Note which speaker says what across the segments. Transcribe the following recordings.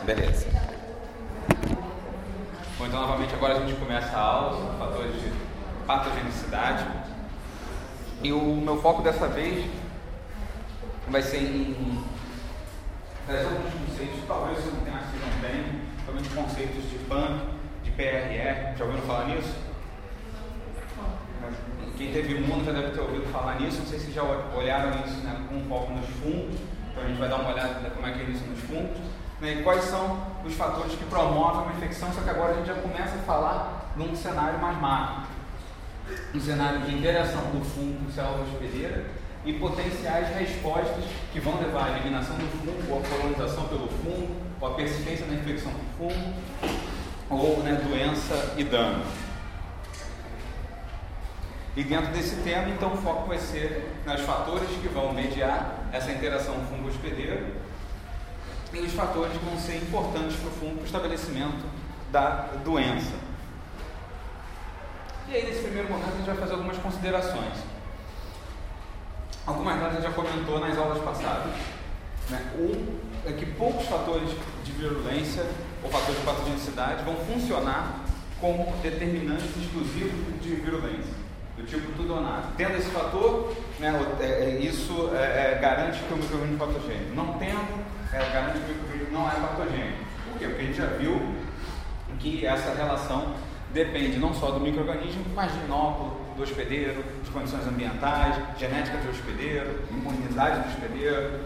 Speaker 1: Beleza. Bom, então novamente agora a gente começa a aula sobre fatores de patogenicidade. E o meu foco dessa vez vai ser em trazer alguns conceitos que talvez você não tenha assistido bem, principalmente conceitos de PAM, de PRR. Já ouviram falar nisso? Quem teve imuno já deve ter ouvido falar nisso. Não sei se já olharam isso, né, com um foco nos fungos. Então a gente vai dar uma olhada em como é que é isso nos fungos, né, e quais são os fatores que promovem uma infecção. Só que agora a gente já começa a falar num cenário mais macro, um cenário de interação do fungo com célula hospedeira e potenciais respostas que vão levar à eliminação do fungo, ou a colonização pelo fungo, ou a persistência da infecção por fungo, ou, né, doença e dano. E dentro desse tema, então, o foco vai ser nos fatores que vão mediar essa interação fungo-hospedeiro e os fatores que vão ser importantes para o fungo, para o estabelecimento da doença. E aí, nesse primeiro momento, a gente vai fazer algumas considerações. Algumas delas a gente já comentou nas aulas passadas, né? Um é que poucos fatores de virulência ou fatores de patogenicidade vão funcionar como determinantes exclusivos de virulência, do tipo tudo ou nada. Tendo esse fator, né, isso garante que o micro-organismo é patogênico. Não tendo, garante que o micro-organismo não é patogênico. Por quê? Porque a gente já viu que essa relação depende não só do micro-organismo, mas de inóculo do hospedeiro, de condições ambientais, genética do hospedeiro, imunidade do hospedeiro.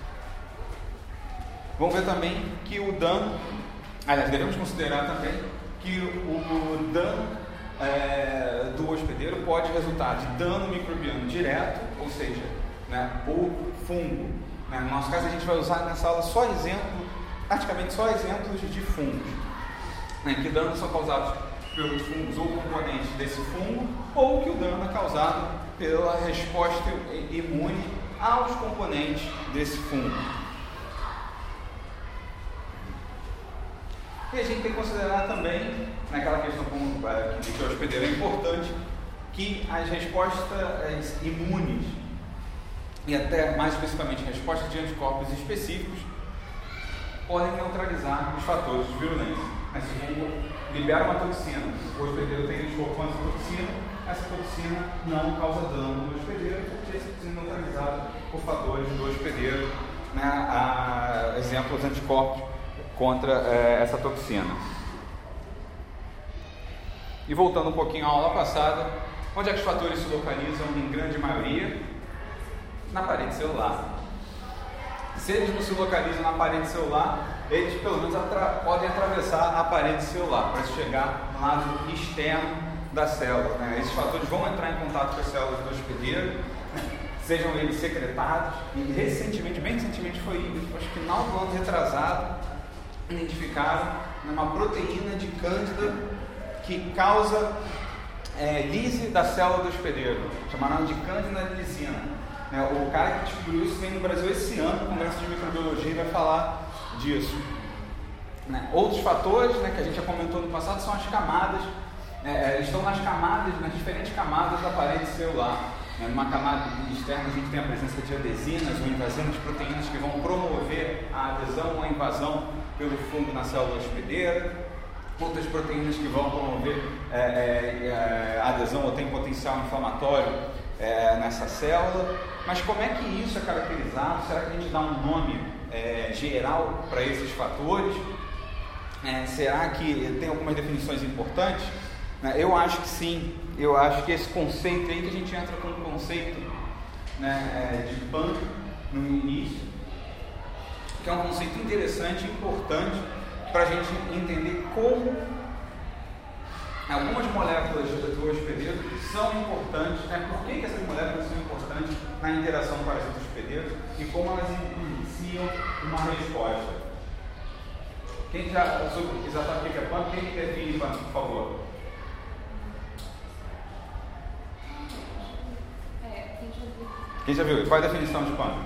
Speaker 1: Vamos ver também que o dano, aliás, devemos considerar também que o dano do hospedeiro pode resultar de dano microbiano direto, ou seja, né, o fungo. Né? No nosso caso, a gente vai usar nessa aula praticamente só exemplos de fungos, né, que danos são causados pelos fungos ou componentes desse fungo, ou que o dano é causado pela resposta imune aos componentes desse fungo. E a gente tem que considerar também, naquela questão de que o hospedeiro é importante, que as respostas imunes, e até mais especificamente respostas de anticorpos específicos, podem neutralizar os fatores de virulência. Esse fungo libera uma toxina, o hospedeiro tem anticorpo contra essa toxina não causa dano no hospedeiro, porque essa toxina é neutralizada por fatores do hospedeiro, né, exemplos anticorpos contra essa toxina. E voltando um pouquinho à aula passada, onde é que os fatores se localizam em grande maioria? Na parede celular. Se eles não se localizam na parede celular, eles pelo menos podem atravessar a parede celular para chegar no lado externo da célula, né? Esses fatores vão entrar em contato com as células do hospedeiro, né? Sejam eles secretados, e bem recentemente foi, acho que final do ano retrasado, identificaram uma proteína de cândida que causa lise da célula do hospedeiro, chamaram de cândida lisina. O cara que descobriu isso vem no Brasil esse ano, no Congresso de Microbiologia, e vai falar disso. Outros fatores, né, que a gente já comentou no passado, são as camadas, estão nas diferentes camadas da parede celular. Numa camada externa a gente tem a presença de adesinas ou invasinas, proteínas que vão promover a adesão ou a invasão pelo fungo na célula hospedeira, outras proteínas que vão promover a adesão ou tem potencial inflamatório nessa célula. Mas como é que isso é caracterizado? Será que a gente dá um nome geral para esses fatores? Será que tem algumas definições importantes? Eu acho que sim. Eu acho que esse conceito aí, que a gente entra com o conceito, né, de PAM no início, que é um conceito interessante e importante para a gente entender como algumas moléculas do hospedeiro são importantes, por que essas moléculas são importantes na interação parasita-hospedeiro e como elas iniciam uma resposta. Quem já sabe o que é PAM? Quem define PAM, por favor? Quem já viu? Qual é a definição de PAM?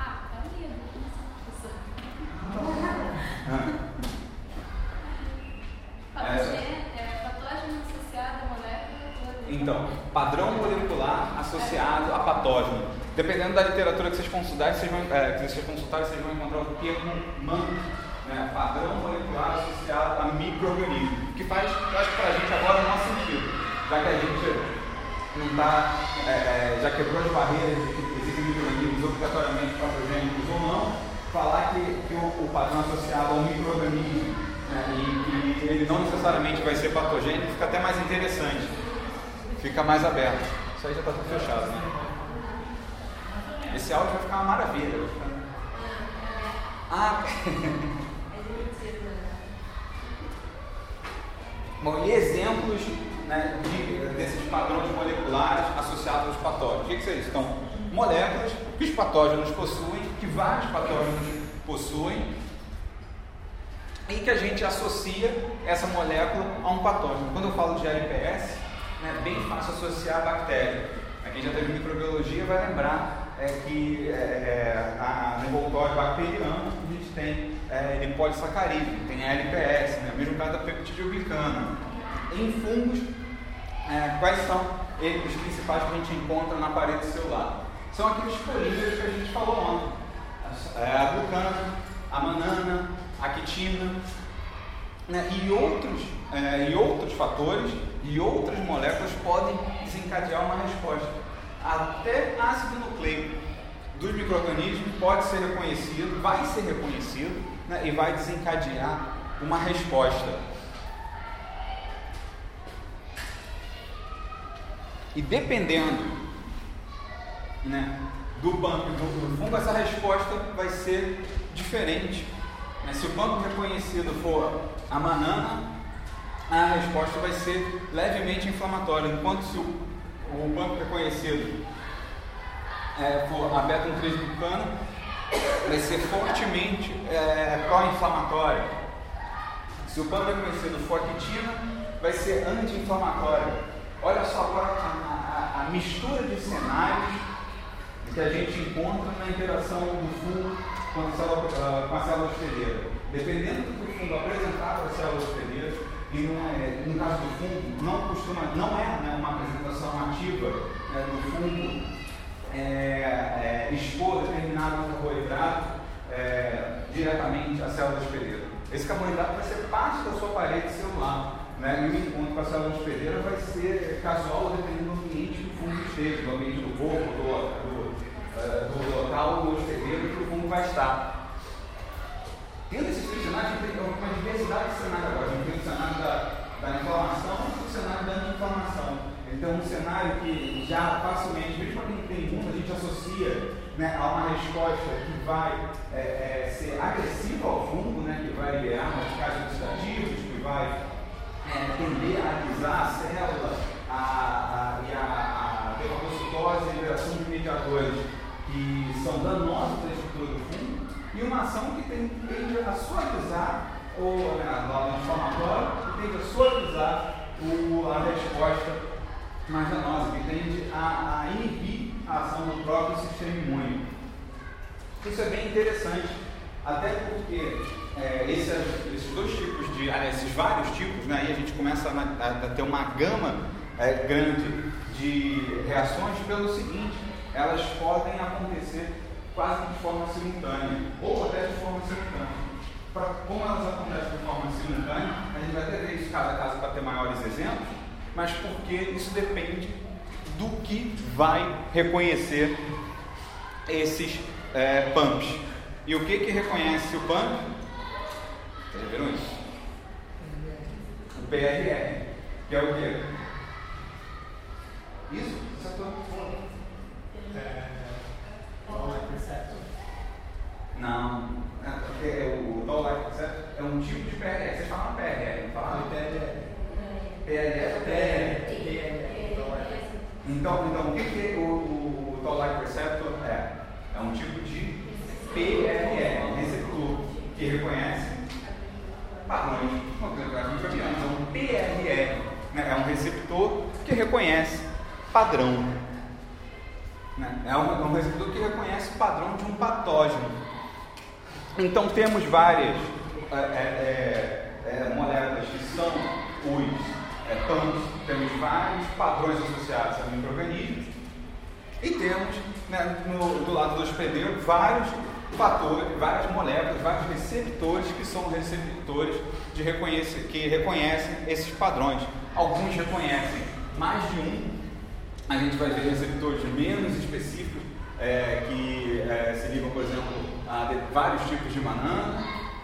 Speaker 2: Patógeno associado a molécula.
Speaker 1: Então, padrão molecular associado a patógeno. Dependendo da literatura que vocês consultarem, vocês vão encontrar o termo MAM, né, padrão molecular associado a micro-organismo, que faz, eu acho que para a gente agora não faz sentido, já que a gente não está, já quebrou as barreiras de que existem micro-organismos obrigatoriamente patogênicos ou não, falar que o padrão associado ao micro-organismo, né, e que ele não necessariamente vai ser patogênico, fica até mais interessante, fica mais aberto. Isso aí já está tudo fechado, né? Esse áudio vai ficar uma maravilha. Vai ficar... Bom, e exemplos, né, desses padrões moleculares associados aos patógenos. O que são isso? Então, moléculas que os patógenos possuem, que vários patógenos possuem, e que a gente associa essa molécula a um patógeno. Quando eu falo de LPS, é bem fácil associar a bactéria. Quem já teve microbiologia vai lembrar que no envoltório bacteriano a gente tem lipolissacarídeo, tem a LPS, né? O mesmo caso da peptidoglicana. Em fungos, quais são os principais que a gente encontra na parede celular? São aqueles polímeros que a gente falou ontem: a glucana, a manana, a quitina, né? E outros fatores e outras moléculas podem desencadear uma resposta. Até ácido nucleico dos micro-organismos pode ser reconhecido, vai ser reconhecido, né, e vai desencadear uma resposta. E dependendo, né, do pump do fungo, essa resposta vai ser diferente. Né? Se o pump reconhecido for a manana, a resposta vai ser levemente inflamatória, enquanto se o pump reconhecido for a beta-1,3-glucana, vai ser fortemente pró-inflamatória. Se o pump reconhecido for a quitina, vai ser anti-inflamatória. Olha só agora a mistura de cenários que a gente encontra na interação do fungo com a célula hospedeira. Dependendo do que o fungo apresentar para a célula hospedeira, e no caso do fungo, não é uma apresentação ativa do fungo expor determinado carboidrato diretamente à célula hospedeira. Esse carboidrato vai ser parte da sua parede celular, né? E o encontro com a célula hospedeira vai ser casual, dependendo do ambiente que o fungo esteja, do ambiente do corpo, do local do hospedeiro que o fungo vai estar. Tendo esses três cenários, a gente tem uma diversidade de cenários agora. A gente tem o cenário da inflamação e o cenário da anti-inflamação. Então, um cenário que já facilmente, mesmo para quem tem imuno, a gente associa, né, a uma resposta que vai ser agressiva ao fungo, né, que vai liberar radicais oxidativos, que vai tender a alisar a célula e a ter uma fagocitose e liberação de mediadores que são danosos para a estrutura do fungo. E uma ação que tende a suavizar o lado inflamatório, que tende a suavizar a resposta mais danosa, que tende a inibir a ação do próprio sistema imune. Isso é bem interessante, até porque esses dois tipos esses vários tipos, né, aí a gente começa a ter uma gama grande de reações pelo seguinte: elas podem acontecer quase de forma simultânea, ou até de forma simultânea. Como elas acontecem de forma simultânea, a gente vai até ver isso cada caso para ter maiores exemplos, mas porque isso depende do que vai reconhecer esses pumps. E o que reconhece o pump? Vocês já viram isso? O PRR, que é o quê? Isso? Não, porque o Toll-like receptor é um tipo de PRR. Vocês falam PRR, não falam? PRR é PRR. Então, o que o Toll-like receptor é? É um tipo de PRR, receptor, que reconhece padrões moleculares fabianos. Então, o PRR, né, é um receptor que reconhece padrão. Né? É um receptor que reconhece o padrão de um patógeno. Então temos várias moléculas que são os pumps, temos vários padrões associados a micro-organismos e temos, né, do lado do hospedeiro vários fatores, várias moléculas, vários receptores que são receptores que reconhecem esses padrões. Alguns reconhecem mais de um. A gente vai ver receptores menos específicos que se ligam, por exemplo, a vários tipos de banana.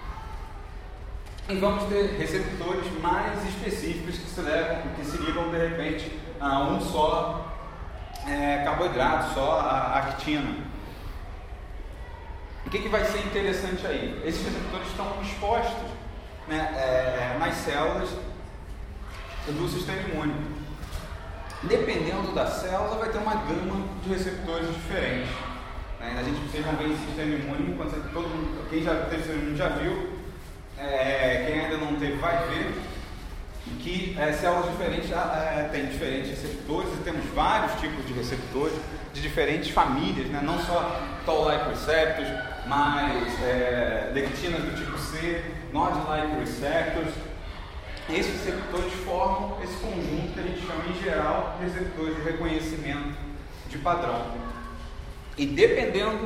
Speaker 1: E vamos ter receptores mais específicos que se ligam de repente a um só carboidrato, só a actina. O que vai ser interessante aí? Esses receptores estão expostos, né, nas células do sistema imune. Dependendo da célula, vai ter uma gama de receptores diferentes. Né? Vocês vão ver em sistema imune, quem já teve sistema imune já viu, quem ainda não teve vai ver que células diferentes têm diferentes receptores, e temos vários tipos de receptores de diferentes famílias, né? Não só toll-like receptors, mas lectinas do tipo C, node-like receptors. Esses receptores formam esse conjunto que a gente chama em geral de receptores de reconhecimento de padrão. E dependendo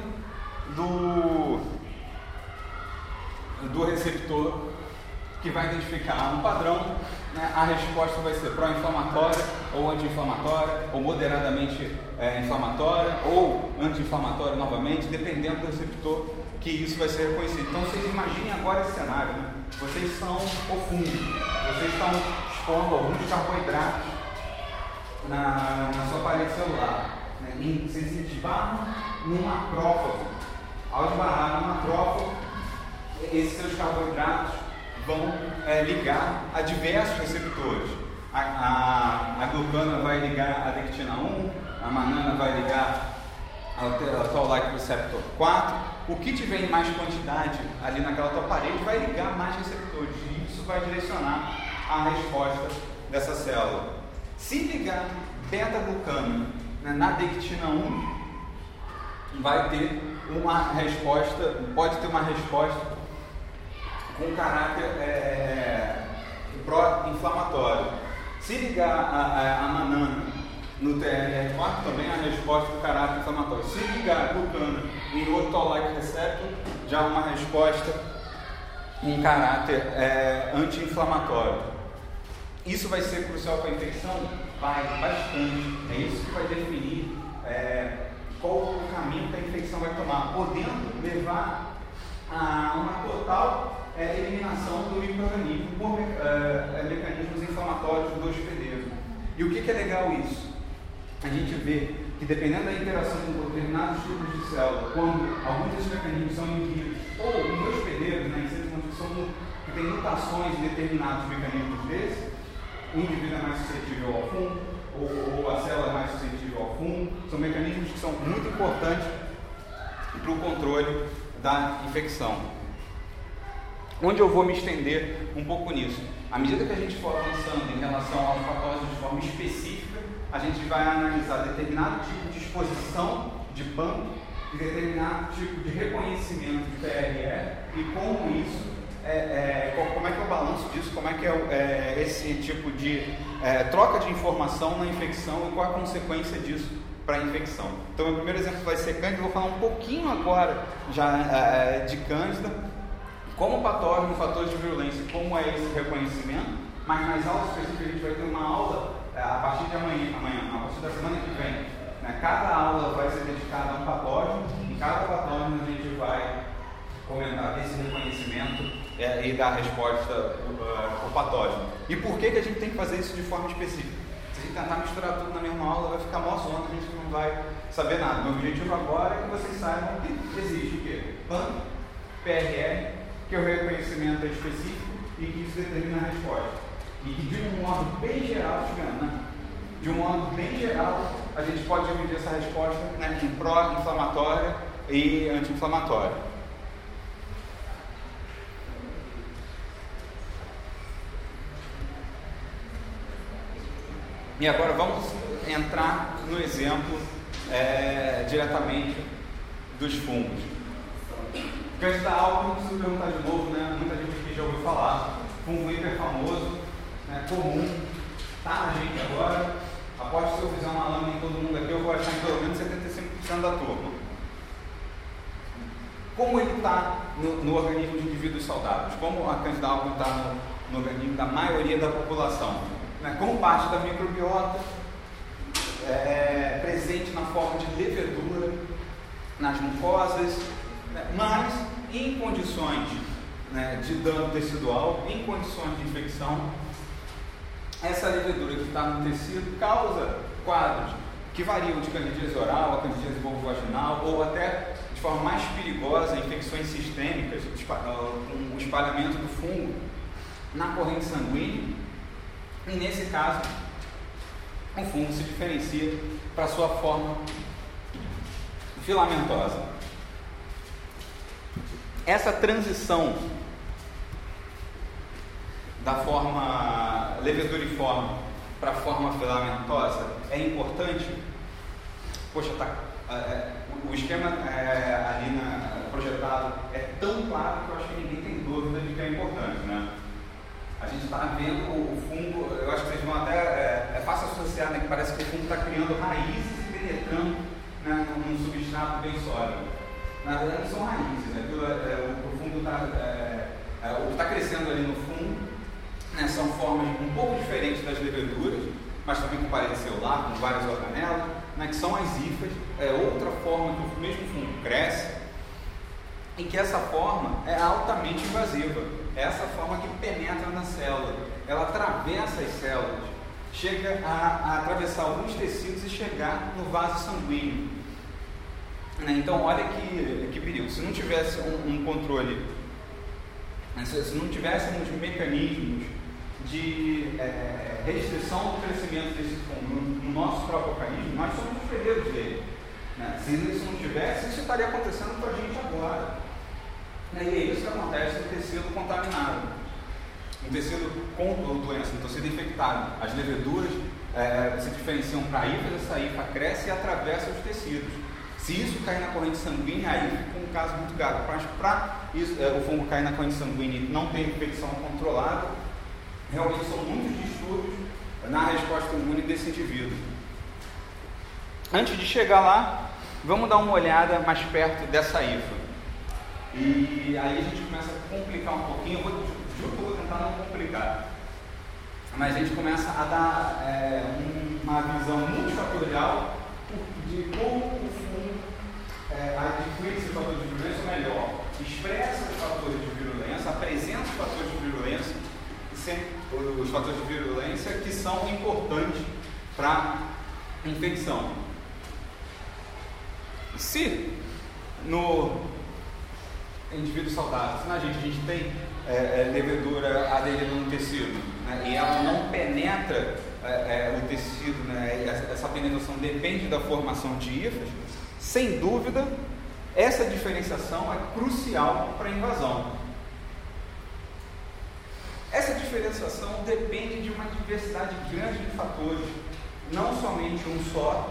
Speaker 1: do receptor que vai identificar um padrão, né, a resposta vai ser pró-inflamatória ou anti-inflamatória, ou moderadamente inflamatória, ou anti-inflamatória novamente, dependendo do receptor que isso vai ser reconhecido. Então vocês imaginem agora esse cenário, né? Vocês são o fungo, vocês estão expondo alguns carboidratos na sua parede celular, né? Vocês se esbarram num macrófago. Ao esbarrar num macrófago, esses seus carboidratos vão ligar a diversos receptores. A glucana vai ligar a lectina 1, a manana vai ligar ao toll-like receptor 4. O que tiver em mais quantidade ali naquela tua parede vai ligar mais receptores, e isso vai direcionar a resposta dessa célula. Se ligar beta-glucana, né, na dectina 1, vai ter uma resposta, pode ter uma resposta com caráter pró-inflamatório. Se ligar a manana no TLR4, também a resposta com caráter inflamatório. Se ligar a glucana em outro toll-like receptor, já uma resposta com caráter anti-inflamatório. Isso vai ser crucial para a infecção? Vai, bastante. É isso que vai definir qual o caminho que a infecção vai tomar, podendo levar a uma total eliminação do micro-organismo por mecanismos inflamatórios do hospedeiro. E o que é legal isso? A gente vê que dependendo da interação com determinados tipos de célula, quando alguns desses mecanismos são inibidos, ou em hospedeiros, né, que tem mutações em determinados mecanismos desses, o indivíduo é mais suscetível ao fungo, ou a célula é mais suscetível ao fungo. São mecanismos que são muito importantes para o controle da infecção. Onde eu vou me estender um pouco nisso? À medida que a gente for avançando em relação aos patógenos de forma específica, a gente vai analisar determinado tipo de exposição de banco e determinado tipo de reconhecimento de PRE e como isso, como é que é o balanço disso, como é que é esse tipo de troca de informação na infecção e qual a consequência disso para a infecção. Então, o meu primeiro exemplo vai ser Cândida. Vou falar um pouquinho agora já de Cândida, como patógeno, fatores de virulência, como é esse reconhecimento, mas nas aulas específicas a gente vai ter uma aula a partir de amanhã, a partir da semana que vem. Né? Cada aula vai ser dedicada a um patógeno, e cada patógeno a gente vai comentar desse reconhecimento e dar a resposta ao patógeno. E por que a gente tem que fazer isso de forma específica? Se a gente tentar misturar tudo na mesma aula, vai ficar mó zona, a gente não vai saber nada. Meu objetivo agora é que vocês saibam que existe o quê? PAN, PRR, que é o reconhecimento específico e que isso determina a resposta. E que de um modo bem geral, de um modo bem geral, a gente pode dividir essa resposta, né, em pró-inflamatória e anti-inflamatória. E agora vamos entrar no exemplo diretamente dos fungos. Cândida albicans, não preciso perguntar de novo, né? Muita gente aqui já ouviu falar. Fungo hiper famoso, né? Comum, tá na gente agora. Aposto que se eu fizer uma lâmina em todo mundo aqui, eu vou achar em pelo menos 75% da turma. como ele está no organismo de indivíduos saudáveis, como a Candida albicans está no organismo da maioria da população, né? Como parte da microbiota, presente na forma de levedura nas mucosas, né? Mas em condições, né, de dano tecidual, em condições de infecção, essa levedura que está no tecido causa quadros que variam de candidíase oral a candidíase vulvovaginal, ou até, de forma mais perigosa, infecções sistêmicas, com o espalhamento do fungo na corrente sanguínea. E nesse caso, o fungo se diferencia para sua forma filamentosa. Essa transição da forma leveduriforme para a forma filamentosa é importante. Poxa, o esquema ali projetado é tão claro que eu acho que ninguém tem dúvida de que é importante, né? A gente está vendo o fungo, eu acho que vocês vão até, é fácil associar, né, que parece que o fungo está criando raízes e penetrando, né, num substrato bem sólido. Na verdade não são raízes, né? O fungo o que está crescendo ali no fundo, né, são formas um pouco diferentes das leveduras, mas também com parede celular, com várias organelas, né, que são as hifas, outra forma que o mesmo fungo cresce, e que essa forma é altamente invasiva. É essa forma que penetra na célula, ela atravessa as células, chega a atravessar alguns tecidos e chegar no vaso sanguíneo. Então, olha que perigo. Se não tivesse um controle, se não tivéssemos mecanismos de restrição do crescimento desse fungo no nosso próprio organismo, nós somos os herdeiros dele, né? Se isso não tivesse, isso estaria acontecendo com a gente agora. E é isso que acontece no tecido contaminado, no tecido com doença, no tecido infectado. As leveduras se diferenciam para a hifa, essa hifa cresce e atravessa os tecidos. Se isso cair na corrente sanguínea, aí fica um caso muito grave. Mas para o fungo cair na corrente sanguínea e não ter infecção controlada, realmente são muitos distúrbios na resposta imune desse indivíduo. Antes de chegar lá, vamos dar uma olhada mais perto dessa hifa. E aí a gente começa a complicar um pouquinho. Juro que eu vou tentar não complicar, mas a gente começa a dar uma visão multifatorial de como o fungo adquire esses fatores de virulência, ou melhor, expressa os fatores de virulência, apresenta os fatores de virulência, os fatores de virulência que são importantes para a infecção. Se no indivíduo saudável, se na gente tem levedura aderida no tecido, né, e ela não penetra o tecido, né, essa penetração depende da formação de hifas, sem dúvida, essa diferenciação é crucial para a invasão. Essa diferenciação depende de uma diversidade grande de fatores, não somente um só,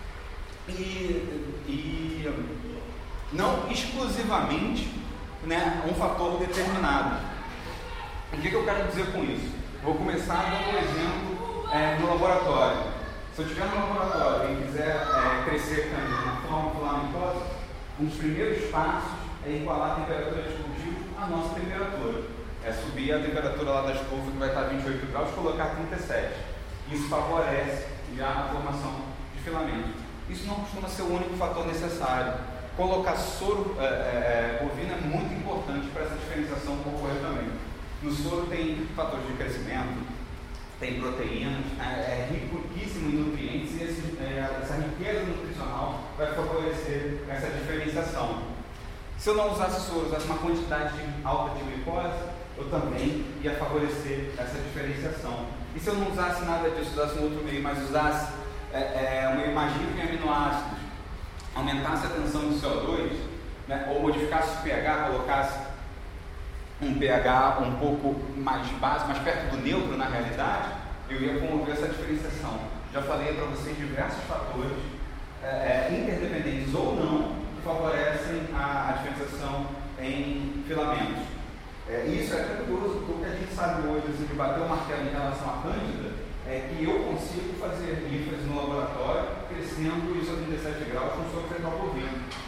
Speaker 1: e não exclusivamente, né, um fator determinado. O que eu quero dizer com isso? Vou começar dando um exemplo no laboratório. Se eu estiver no laboratório e quiser crescer cândida na forma filamentosa, um dos primeiros passos é igualar a temperatura de cultivo à nossa temperatura. É subir a temperatura lá da estufa, que vai estar 28 graus, colocar 37. Isso favorece já a formação de filamento. Isso não costuma ser o único fator necessário. Colocar soro bovino é muito importante para essa diferenciação ocorrer também. No soro tem fatores de crescimento, tem proteínas, é riquíssimo em nutrientes, e essa riqueza nutricional vai favorecer essa diferenciação. Se eu não usasse soro, usasse uma quantidade alta de glicose, eu também ia favorecer essa diferenciação. E se eu não usasse nada disso, usasse um outro meio, mas usasse um meio mais rico em aminoácidos, aumentasse a tensão de CO2, né, ou modificasse o pH, colocasse um pH um pouco mais baixo, mais perto do neutro na realidade, eu ia promover essa diferenciação. Já falei para vocês diversos fatores interdependentes ou não que favorecem a diferenciação em filamentos. Isso é curioso, porque o que a gente sabe hoje, assim, de bater o martelo em relação à cândida, é que eu consigo fazer hifas no laboratório crescendo isso a 37 graus com soro fecal bovino.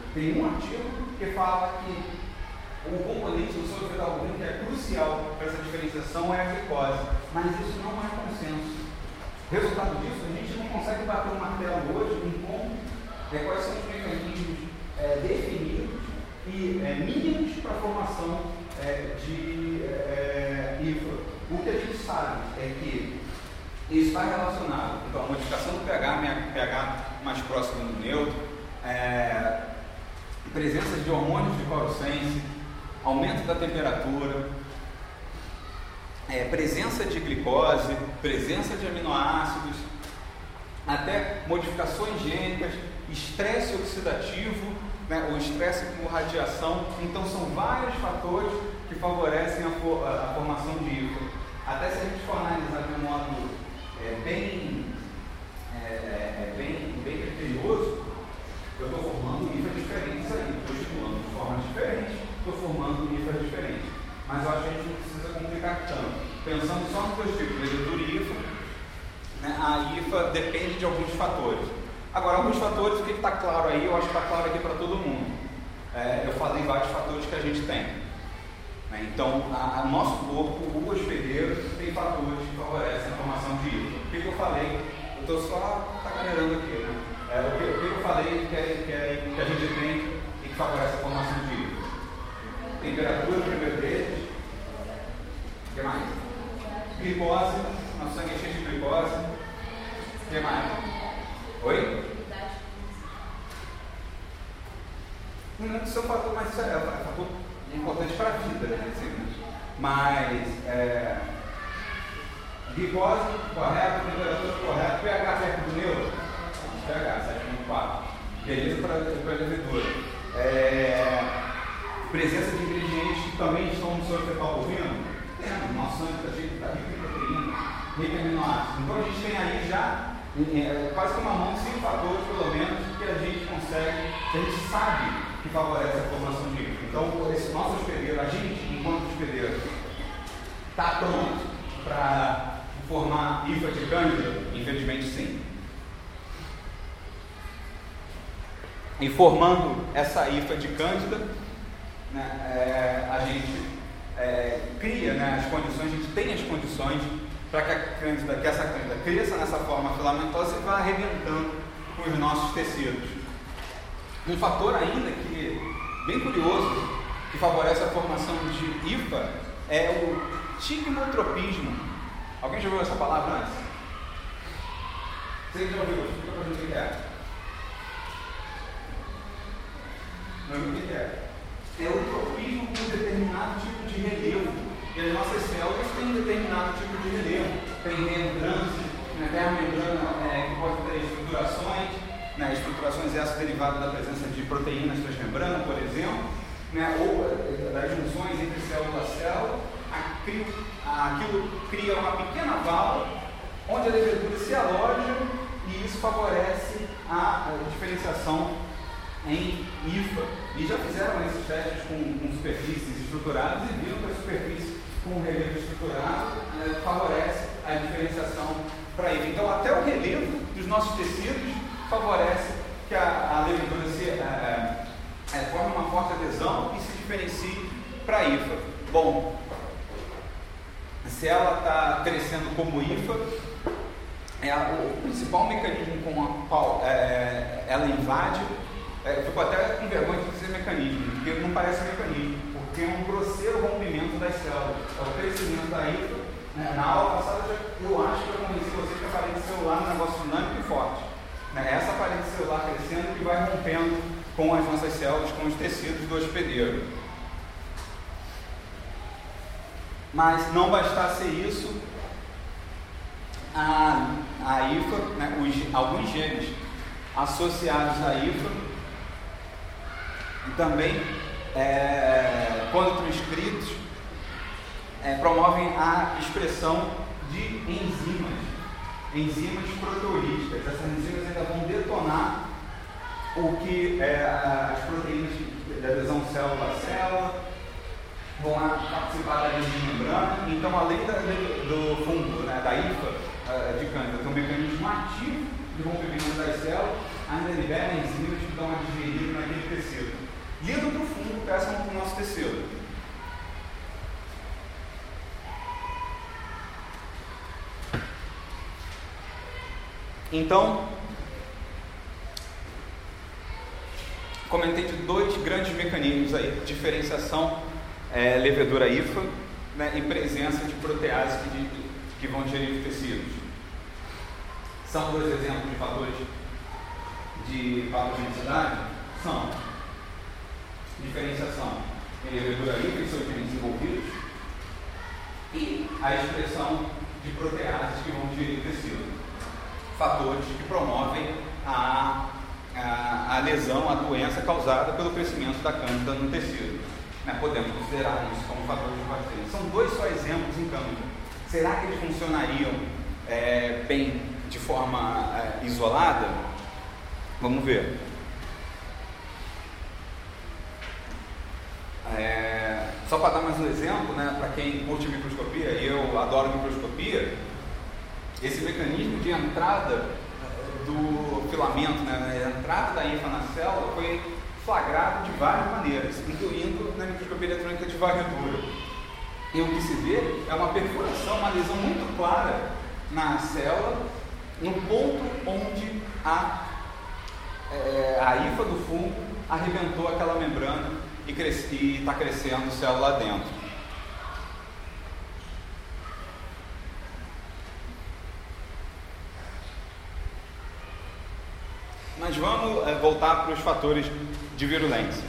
Speaker 1: tem um artigo que fala que o componente do soro fetal que é crucial para essa diferenciação é a glicose, mas isso não é consenso. Resultado disso, a gente não consegue bater um martelo hoje em quais são os mecanismos definidos e mínimos para a formação de IFA. O que a gente sabe é que isso está relacionado com a modificação do pH mais próximo do neutro, presença de hormônios de chlorossense, aumento da temperatura, presença de glicose, presença de aminoácidos, até modificações gênicas, estresse oxidativo, né, o estresse com radiação. Então são vários fatores que favorecem a formação de IFA. Até se a gente for analisar de um modo bem criterioso, eu estou formando IFAs diferentes aí, estou estimulando de forma diferente, estou formando IFAs diferentes. Mas eu acho que a gente não precisa complicar tanto. Pensando só nos dois tipos, levedura e IFA, né, a IFA depende de alguns fatores. Agora, alguns fatores, o que está claro aí, eu acho que está claro aqui para todo mundo. Eu falei vários fatores que a gente tem. Então, o nosso corpo, o hospedeiro, tem fatores que favorecem a formação de IFA. O que eu falei? Eu estou só tacaneirando aqui, né? O que eu falei que a gente tem e que favorece a formação de IFA? Temperatura, primeiro deles. O que mais? Glicose, nosso sangue é cheio de glicose. O que mais? Oi? Não, isso é um fator, mas isso é um fator importante para a vida, né? Mas glicose correto, temperatura correta, pH perto do neutro, pH 7.4, beleza para a levedura. Presença de ingredientes que também estão no soro fetal bovino, nosso sangue está cheio de rico em proteína, rico em aminoácidos. Então a gente tem aí já quase que uma mão, 5 fatores pelo menos, que a gente consegue, que a gente sabe que favorece a formação de IFA. Então, esse nosso hospedeiro, a gente, enquanto hospedeiro, está pronto para formar IFA de cândida? Infelizmente, sim. E formando essa IFA de cândida, né, a gente cria, né, as condições, a gente tem as condições para que essa cândida cresça nessa forma filamentosa e vá arrebentando com os nossos tecidos. Um fator ainda que bem curioso, que favorece a formação de IFA, é o tigmotropismo. Alguém já ouviu essa palavra antes? Você já ouviu? Explica para a gente o que é. Não viu o que é? É o tropismo com um determinado tipo de relevo. E as nossas células têm um determinado tipo de relevo. Tem membranas, tem a membrana que pode ter estruturações, estruturações essas derivadas da presença de proteínas transmembrana, por exemplo, ou das junções entre célula e célula. Aquilo cria uma pequena vala onde a levedura se aloja e isso favorece a diferenciação em IFA. E já fizeram esses testes com superfícies estruturadas e viram que a superfície com relevo estruturado favorece a diferenciação para IFA. Então, até o relevo dos nossos tecidos favorece que a levedura forme uma forte adesão e se diferencie para IFA. Bom, se ela está crescendo como IFA, o principal mecanismo com o qual ela invade, fico até com vergonha de dizer mecanismo, porque não parece mecanismo, porque é um grosseiro rompimento das células, é o crescimento da IFA. Na aula passada, eu acho que eu convenci vocês que a parede celular é um negócio dinâmico e forte. Essa parede celular crescendo que vai rompendo com as nossas células, com os tecidos do hospedeiro. Mas não bastasse isso, a IFA, alguns genes associados à IFA, também, quando transcritos, promovem a expressão de enzimas proteolíticas. Essas enzimas ainda vão detonar o que as proteínas de adesão célula a célula vão participar da membrana. Então, além do fungo, da IFA de cândida, tem um mecanismo ativo de rompimento das células, ainda libera enzimas que dão uma digerida naquele tecido. Lindo para o fungo, péssimo para o nosso tecido. Então, comentei de dois grandes mecanismos aí, diferenciação levedura hifa, né, e presença de proteases que vão digerir tecidos. São dois exemplos de fatores de patogenicidade? São diferenciação em levedura hifa e seus genes envolvidos e a expressão de proteases que vão digerir tecido. Fatores que promovem a lesão, a doença causada pelo crescimento da cândida no tecido. Podemos considerar isso como fator de bactéria. São dois só exemplos em cândida. Será que eles funcionariam bem de forma isolada? Vamos ver. Só para dar mais um exemplo, para quem curte microscopia, e eu adoro microscopia, esse mecanismo de entrada do filamento, a entrada da hifa na célula foi flagrado de várias maneiras, incluindo na microscopia eletrônica de varredura. E o que se vê é uma perfuração, uma lesão muito clara na célula, no ponto onde a hifa do fungo arrebentou aquela membrana e está crescendo célula lá dentro. Mas vamos voltar para os fatores de virulência.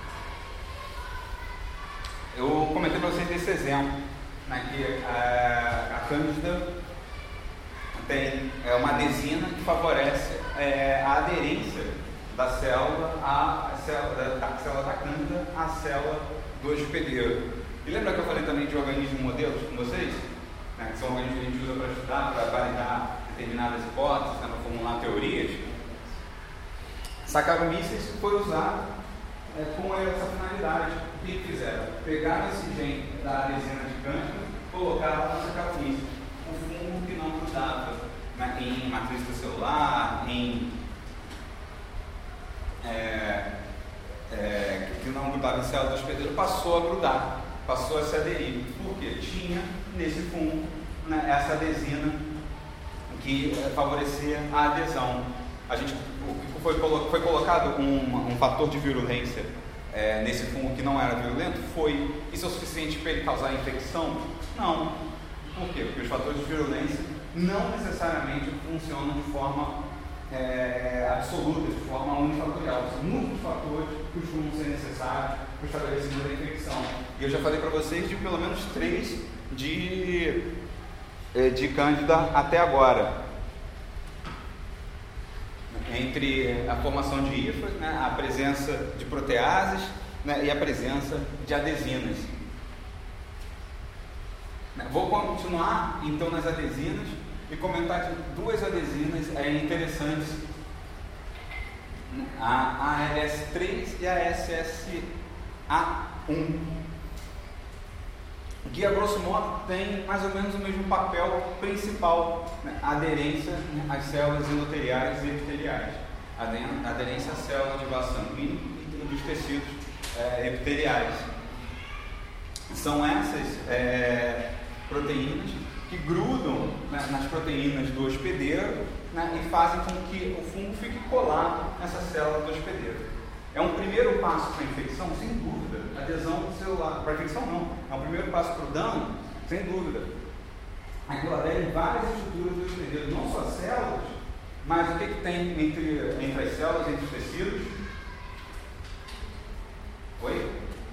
Speaker 1: Eu comentei para vocês desse exemplo, que a cândida tem uma adesina que favorece a aderência da célula da cândida à célula do hospedeiro. E lembra que eu falei também de organismos modelos com vocês? Que são organismos que a gente usa para estudar, para validar determinadas hipóteses, para formular teorias. Saccharomyces foi usado com essa finalidade. O que fizeram? Pegaram esse gene da adesina de cândida, colocaram na Saccharomyces, um fungo que não grudava em matriz celular, que não grudava em célula do hospedeiro, passou a grudar, passou a se aderir. Por quê? Tinha nesse fungo essa adesina que favorecia a adesão. Foi colocado um fator de virulência nesse fungo que não era virulento? Foi. Isso é o suficiente para ele causar infecção? Não. Por quê? Porque os fatores de virulência não necessariamente funcionam de forma absoluta, de forma unifatorial. São muitos fatores que costumam ser necessários para o estabelecimento da infecção. E eu já falei para vocês de pelo menos 3 de cândida até agora. Entre a formação de hifas, a presença de proteases, e a presença de adesinas. Vou continuar então nas adesinas e comentar de 2 adesinas interessantes, a ALS3 e a SSA1, que a grosso modo tem mais ou menos o mesmo papel principal, a aderência às células endoteliais e epiteliais, a aderência à célula de vaso sanguíneo e dos tecidos epiteliais. São essas proteínas que grudam nas proteínas do hospedeiro, e fazem com que o fungo fique colado nessa célula do hospedeiro. É um primeiro passo para a infecção, sem dúvida. Adesão celular. Para a infecção, não. É um primeiro passo para o dano, sem dúvida. Aquilo adere em várias estruturas do hospedeiro, não só células, mas o que tem entre as células, entre os tecidos? Oi?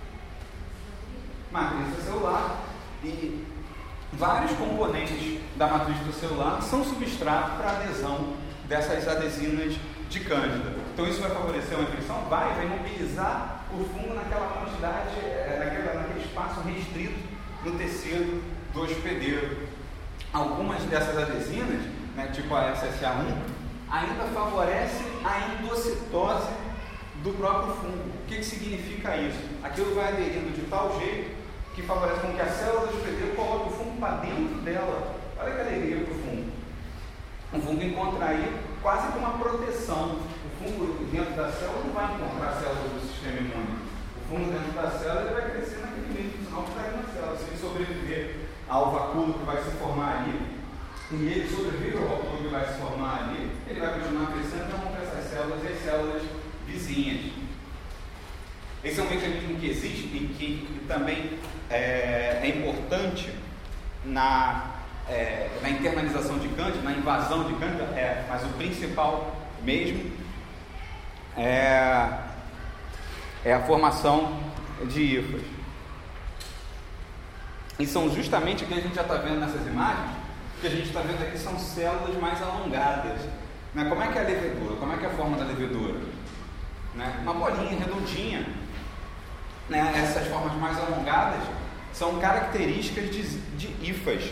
Speaker 1: Matriz celular. E vários componentes da matriz celular são substrato para a adesão dessas adesinas de cândida. Então isso vai favorecer uma infecção? Vai imobilizar o fungo naquela quantidade, naquele espaço restrito no tecido do hospedeiro. Algumas dessas adesinas, tipo a SSA1, ainda favorece a endocitose do próprio fungo. O que significa isso? Aquilo vai aderindo de tal jeito que favorece com que a célula do hospedeiro coloque o fungo para dentro dela. Olha que alegria para o fungo. O fungo encontra aí quase que uma proteção. O fungo dentro da célula não vai encontrar células do sistema imune. O fungo dentro da célula ele vai crescer naquele meio funcional que está ali na célula. Se ele sobreviver ao vacúolo que vai se formar ali, e ele sobrevive ao vacúolo que vai se formar ali, ele vai continuar crescendo e vão crescer as células e as células vizinhas. Esse é um mecanismo que existe e que também é importante na internalização de Cândida, na invasão de Cândida, mas o principal mesmo é a formação de hifas. E são justamente o que a gente já está vendo nessas imagens, o que a gente está vendo aqui são células mais alongadas. Né? Como é que é a levedura? Como é que é a forma da levedura? Né? Uma bolinha redondinha. Né? Essas formas mais alongadas são características de hifas.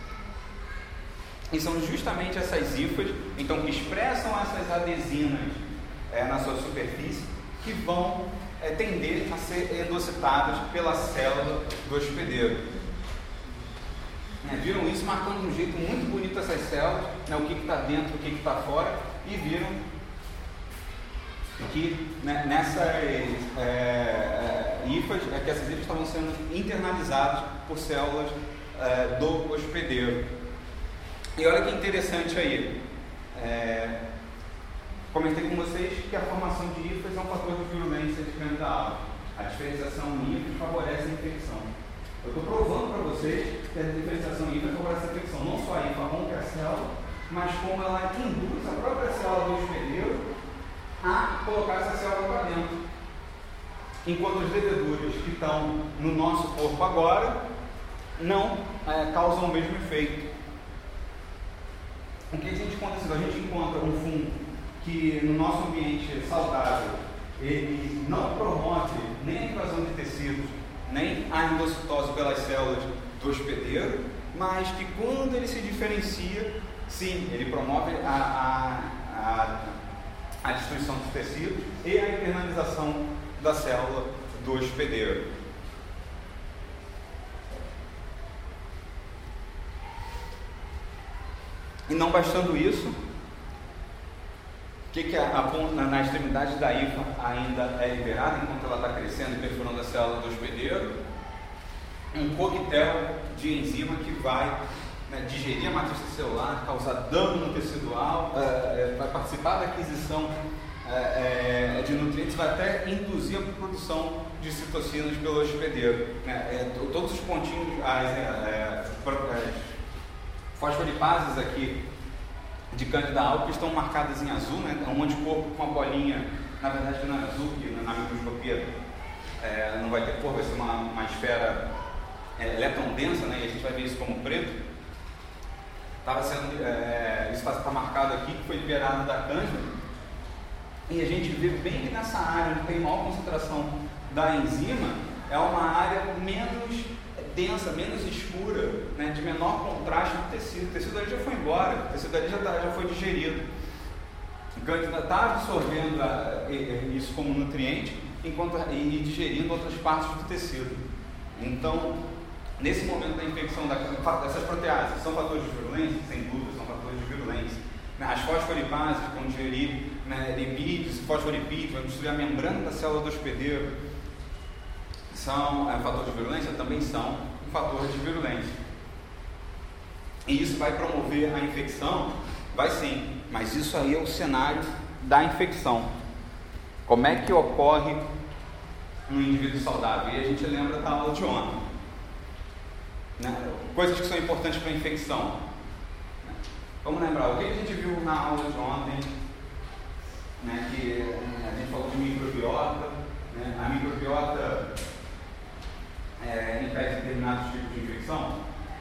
Speaker 1: E são justamente essas hifas, então, que expressam essas adesinas na sua superfície, que vão tender a ser endocitadas pela célula do hospedeiro. Viram isso marcando de um jeito muito bonito essas células, né, o que está dentro, o que está fora, e viram que nessas hifas, que essas hifas estavam sendo internalizadas por células do hospedeiro. E olha que interessante aí, comentei com vocês que a formação de hifas é um fator de virulência de Cândida albicans. A diferenciação em hifas favorece a infecção. Eu estou provando para vocês que a diferenciação em hifas favorece a infecção. Não só a hifa rompe a célula, mas como ela induz a própria célula do hospedeiro a colocar essa célula para dentro. Enquanto as leveduras que estão no nosso corpo agora não causam o mesmo efeito. O que a gente encontra? A gente encontra um fungo que no nosso ambiente saudável ele não promove nem a invasão de tecidos, nem a endocitose pelas células do hospedeiro, mas que quando ele se diferencia, sim, ele promove a destruição dos tecidos e a internalização da célula do hospedeiro. E não bastando isso, o que na extremidade da hifa ainda é liberado enquanto ela está crescendo e perfurando a célula do hospedeiro? Um coquetel de enzima que vai digerir a matriz celular, causar dano no tecidual, vai participar da aquisição de nutrientes, vai até induzir a produção de citocinas pelo hospedeiro. Todos os pontinhos, as fosfolipases aqui de Cândida albicans estão marcadas em azul, né? É um anticorpo com uma bolinha, na verdade não é azul, que na microscopia não vai ter cor, vai ser uma esfera, ela é tão densa, né? E a gente vai ver isso como preto. Isso está marcado aqui, que foi liberado da Cândida, e a gente vê bem que nessa área onde tem maior concentração da enzima, é uma área menos densa, menos escura, né, de menor contraste do tecido. O tecido ali já foi embora, o tecido ali já foi digerido. O Cândida está absorvendo isso como nutriente e digerindo outras partes do tecido. Então, nesse momento da infecção dessas proteases, são fatores de virulência? Sem dúvida, são fatores de virulência. As fosfolipases vão digerir lipídios, fosfolipídios, vão destruir a membrana da célula do hospedeiro. São fatores de virulência? Também são um fator de virulência. E isso vai promover a infecção? Vai sim, mas isso aí é o cenário da infecção. Como é que ocorre no indivíduo saudável? E a gente lembra da aula de ontem. Coisas que são importantes para a infecção. Vamos lembrar, o que a gente viu na aula de ontem? Que a gente falou de microbiota. A microbiota impede determinados tipos de infecção?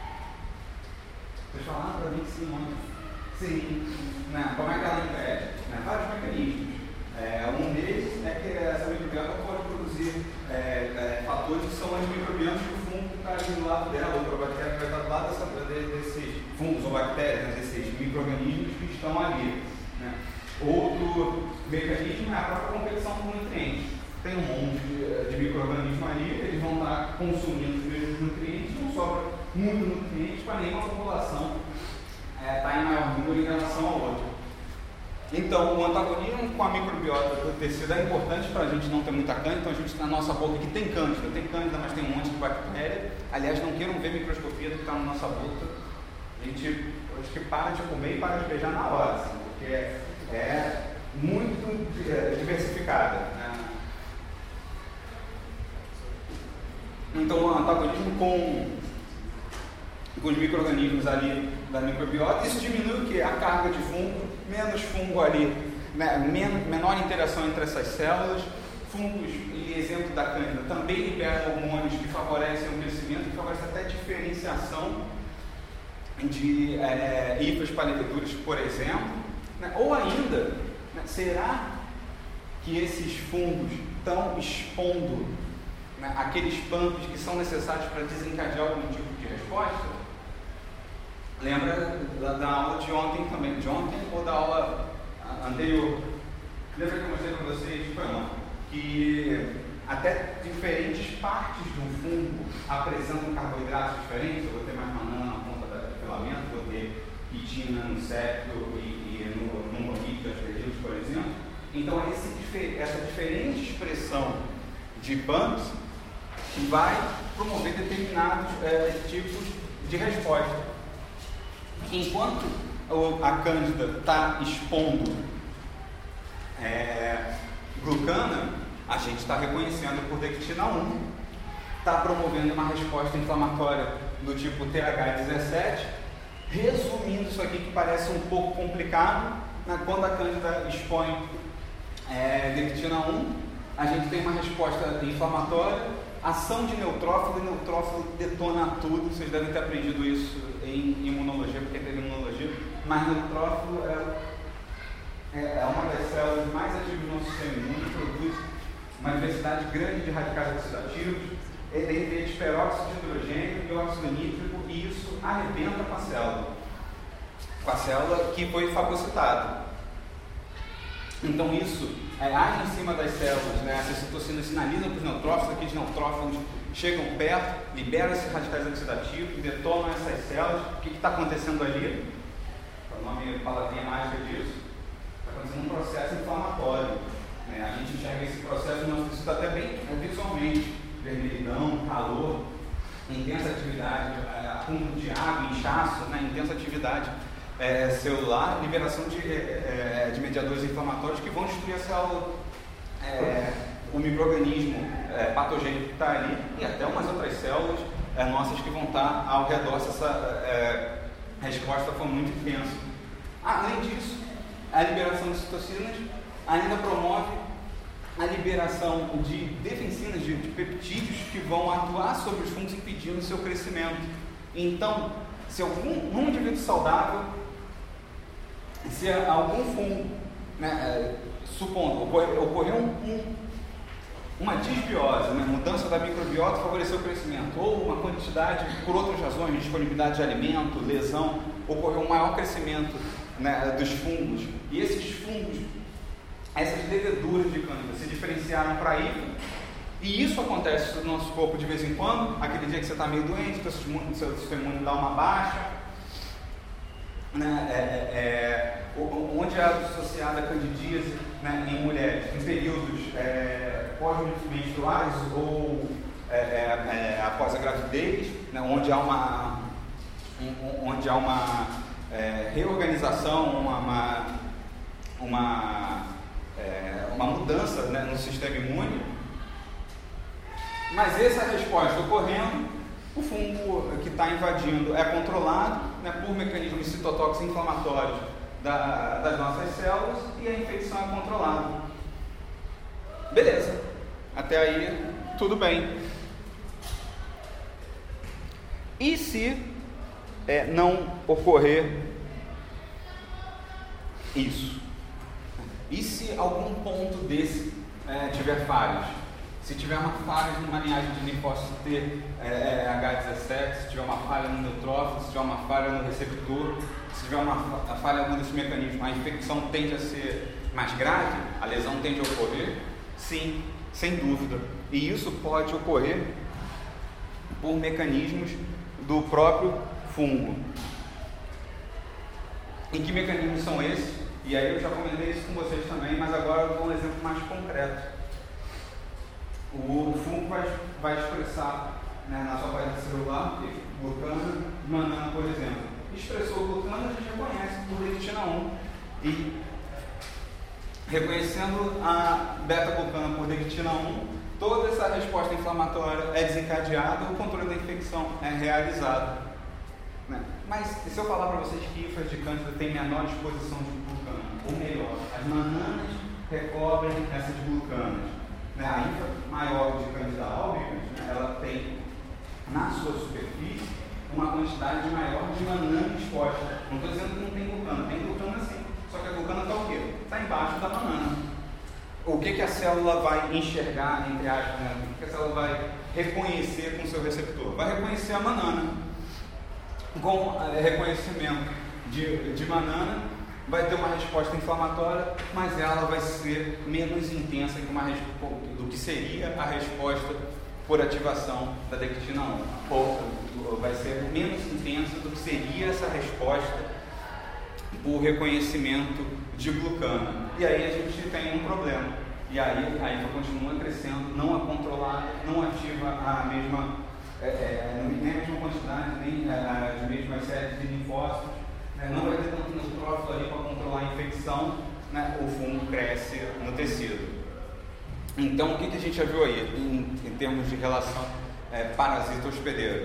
Speaker 1: Vocês falaram para mim que sim, sim. Como é que ela impede? Vários mecanismos. Um deles é que essa microbiota pode produzir fatores que são antimicrobianos que o fungo está ali do lado dela, outra bactéria que vai estar do lado desses fungos ou bactérias, desses micro-organismos que estão ali. Outro mecanismo é a própria competição por nutrientes. Tem um monte de micro-organismos ali, eles vão estar consumindo os mesmos nutrientes, não sobra muito nutrientes para nenhuma população estar em maior número em relação ao outro. Então, o antagonismo com a microbiota do tecido é importante para a gente não ter muita cândida. Então, a gente na nossa boca aqui tem cândida, mas tem um monte de bactéria. Aliás, não queiram ver microscopia do que está na nossa boca. A gente acho que para de comer e para de beijar na hora, assim, porque é muito diversificada, né? Então, o antagonismo com os micro-organismos ali da microbiota, isso diminui o quê? A carga de fungo, menos fungo ali, né? Menor interação entre essas células. Fungos, e exemplo da cândida, também liberam hormônios que favorecem o crescimento, que favorecem até a diferenciação de hifas para leveduras, por exemplo, né? Ou ainda, né, será que esses fungos estão expondo, né, aqueles pumps que são necessários para desencadear algum tipo de resposta? Lembra da aula de ontem também, de ontem ou da aula anterior? Lembra que eu mostrei para vocês, que até diferentes partes do fungo apresentam carboidratos diferentes? Eu vou ter mais banana na ponta do filamento, vou ter quitina no septo e no moquito das aspergilos, por exemplo. Então, essa diferente expressão de pumps que vai promover determinados tipos de resposta. Enquanto a cândida está expondo glucana, a gente está reconhecendo por dectina 1, está promovendo uma resposta inflamatória do tipo TH17. Resumindo isso aqui, que parece um pouco complicado, né? Quando a cândida expõe dectina 1, a gente tem uma resposta inflamatória, ação de neutrófilo, e neutrófilo detona tudo. Vocês devem ter aprendido isso em imunologia, porque teve imunologia, mas neutrófilo é uma das células mais ativas do nosso sistema imune, produz uma diversidade grande de radicais oxidativos, ele emite peróxido de hidrogênio e óxido nítrico, e isso arrebenta com a célula que foi fagocitada. Então isso age em cima das células, né? Essas citocinas sinalizam para os neutrófilos, aqueles neutrófilos chegam perto, liberam esses radicais oxidativos, detonam essas células. O que está acontecendo ali? O nome, palavrinha mágica disso, está acontecendo um processo inflamatório, né? A gente enxerga esse processo no nosso tecido até bem visualmente: vermelhidão, calor, intensa atividade, acúmulo de água, inchaço, né? Intensa atividade celular, liberação de mediadores inflamatórios que vão destruir a célula, o micro-organismo patogênico que está ali, e até umas outras células nossas que vão estar ao redor se essa resposta for muito intensa. Além disso, a liberação de citocinas ainda promove a liberação de defensinas, de peptídeos que vão atuar sobre os fungos, impedindo o seu crescimento. Então, se num indivíduo saudável, se algum fungo, né, supondo, ocorreu uma disbiose, né, mudança da microbiota favoreceu o crescimento, ou uma quantidade, por outras razões, disponibilidade de alimento, lesão, ocorreu um maior crescimento, né, dos fungos, e esses fungos, essas leveduras de cândida se diferenciaram para hifa, e isso acontece no nosso corpo de vez em quando, aquele dia que você está meio doente, seu sistema imune dá uma baixa, né, onde é associada a candidíase, né, em mulheres, em períodos pós-menstruais ou após a gravidez, né, onde há uma reorganização, uma mudança, né, no sistema imune. Mas essa resposta ocorrendo, o fungo que está invadindo é controlado, né, por mecanismos citotóxicos inflamatórios das nossas células, e a infecção é controlada. Beleza, até aí tudo bem. E se não ocorrer isso? E se algum ponto desse tiver falhas? Se tiver uma falha numa linhagem de linfócito T, H17, se tiver uma falha no neutrófilo, se tiver uma falha no receptor, se tiver uma falha em algum desses mecanismos, a infecção tende a ser mais grave? A lesão tende a ocorrer? Sim, sem dúvida. E isso pode ocorrer por mecanismos do próprio fungo. E que mecanismos são esses? E aí eu já comentei isso com vocês também, mas agora eu dou um exemplo mais concreto. O fungo vai expressar, né, na sua parede celular, glucana, manana, por exemplo. Expressou glucana, a gente reconhece por lectina 1. E reconhecendo a beta-glucana por lectina 1, toda essa resposta inflamatória é desencadeada, o controle da infecção é realizado. Né? Mas se eu falar para vocês que hifas de cândida têm menor exposição de glucana, ou melhor, as mananas recobrem essas glucanas. Né? A hifa maior de cândida albicans, né, ela tem na sua superfície uma quantidade maior de manana exposta. Não estou dizendo que não tem glucana sim, só que a glucana está o quê? Está embaixo da banana. O que a célula vai enxergar, entre aspas, né? O que a célula vai reconhecer com o seu receptor? Vai reconhecer a banana. Com reconhecimento de banana, vai ter uma resposta inflamatória, mas ela vai ser menos intensa do que seria a resposta por ativação da dectina 1. Ou vai ser menos intensa do que seria essa resposta por reconhecimento de glucana. E aí a gente tem um problema. E aí a hifa continua crescendo, não é controlada, não ativa a mesma, nem a mesma quantidade, nem as mesmas séries de linfócitos, né? Não vai ter tanto neutrófilo ali para controlar a infecção, né? O fungo cresce no tecido. Então, o que a gente já viu aí em termos de relação parasita-hospedeiro?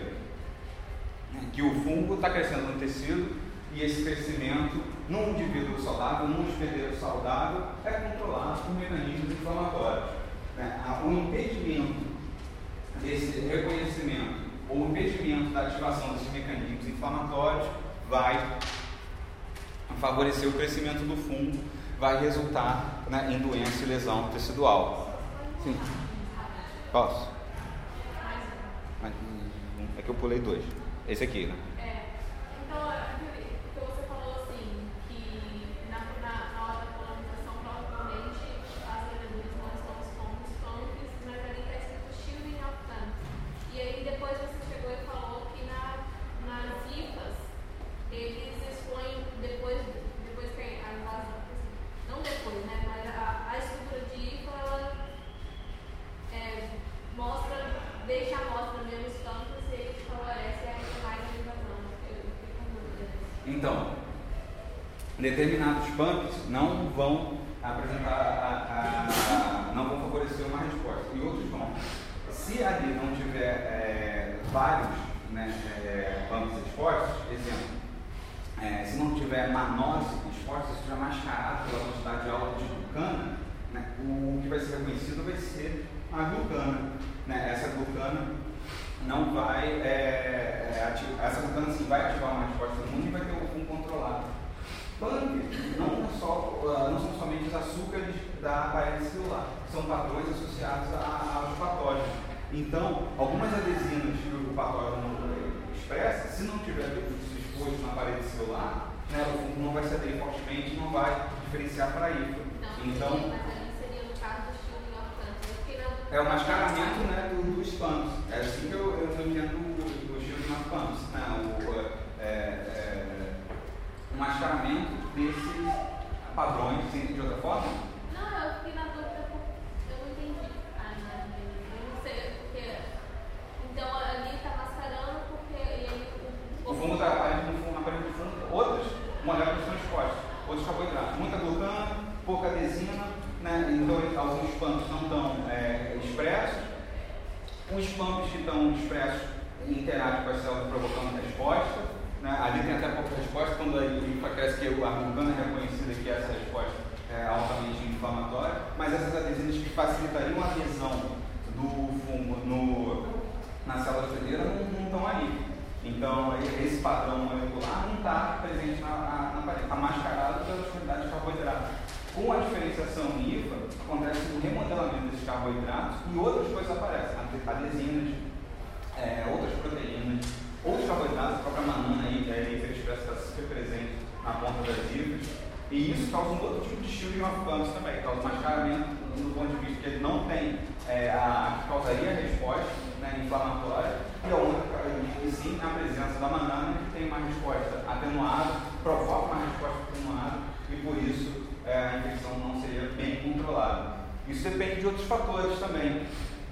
Speaker 1: Que o fungo está crescendo no tecido e esse crescimento num indivíduo saudável, num hospedeiro saudável, é controlado por mecanismos inflamatórios. Né? O impedimento desse reconhecimento ou o impedimento da ativação desses mecanismos inflamatórios vai favorecer o crescimento do fungo, vai resultar, né, em doença e lesão tecidual. Sim. Posso? É que eu pulei 2. Esse aqui, né?
Speaker 2: Então, porque você falou assim, que na hora da colonização, provavelmente as leveduras não estão expostas fungos, mas ali está escrito shielding of plants. E aí depois você chegou e falou que nas hifas, eles expõem depois que a invasão, não depois, né, mas a estrutura de hifa, ela deixa a amostra menos campos e ele favorece ainda mais a invasão.
Speaker 1: Então, determinados pumps não vão apresentar, não vão favorecer uma resposta, e outros vão. Se ali não tiver vários, né, pumps expostos, exemplo, se não tiver manose exposta, se estiver mascarado pela quantidade alta de glucana, né, o que vai ser reconhecido vai ser a glucana. Né? Essa glucana não vai essa glucana sim vai ativar uma resposta imune e vai ter o fungo controlado. Pump não são somente os açúcares da parede celular, são padrões associados aos patógenos. Então, algumas adesinas que o patógeno expressa, se não tiver isso exposto na parede celular, né, o fungo não vai se aderir fortemente e não vai diferenciar para a hifa. Então, é o mascaramento, né, dos pumps. É assim que eu entendo o shielding of pumps, né, o mascaramento desses padrões, de outra forma?
Speaker 2: Não, eu fiquei na dúvida porque eu não entendi ainda. Eu não sei porque. Então ali está mascarando porque
Speaker 1: o fungo está na parede do fundo, outras moléculas estão expostas, outros carboidratos, muita glucana, pouca adesina. Né? Então, alguns pumps não estão expressos. Os pumps que estão expressos interagem com a célula provocando resposta. Né? Ali tem até pouca resposta, quando a hifa cresce, que a glucana é reconhecida que essa resposta é altamente inflamatória, mas essas adesinas que facilitariam a adesão do fungo na célula hospedeira não estão aí. Então, esse padrão molecular não está presente na parede, está mascarado pelas quantidades de carboidratos. Com a diferenciação em hifa, acontece o remodelamento desses carboidratos e outras coisas aparecem, adesinas, outras proteínas, outros carboidratos, a própria manana aí, a hifa expressa está super presente na ponta das hifas, e isso causa um outro tipo de shielding of pumps também, causa mascaramento do ponto de vista que ele não tem que causaria a resposta, né, inflamatória, e a outra, e sim a presença da manana que tem uma resposta atenuada, provoca uma resposta atenuada, e por isso Isso depende de outros fatores também.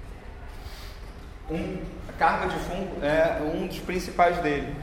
Speaker 1: A carga de fungo é um dos principais dele.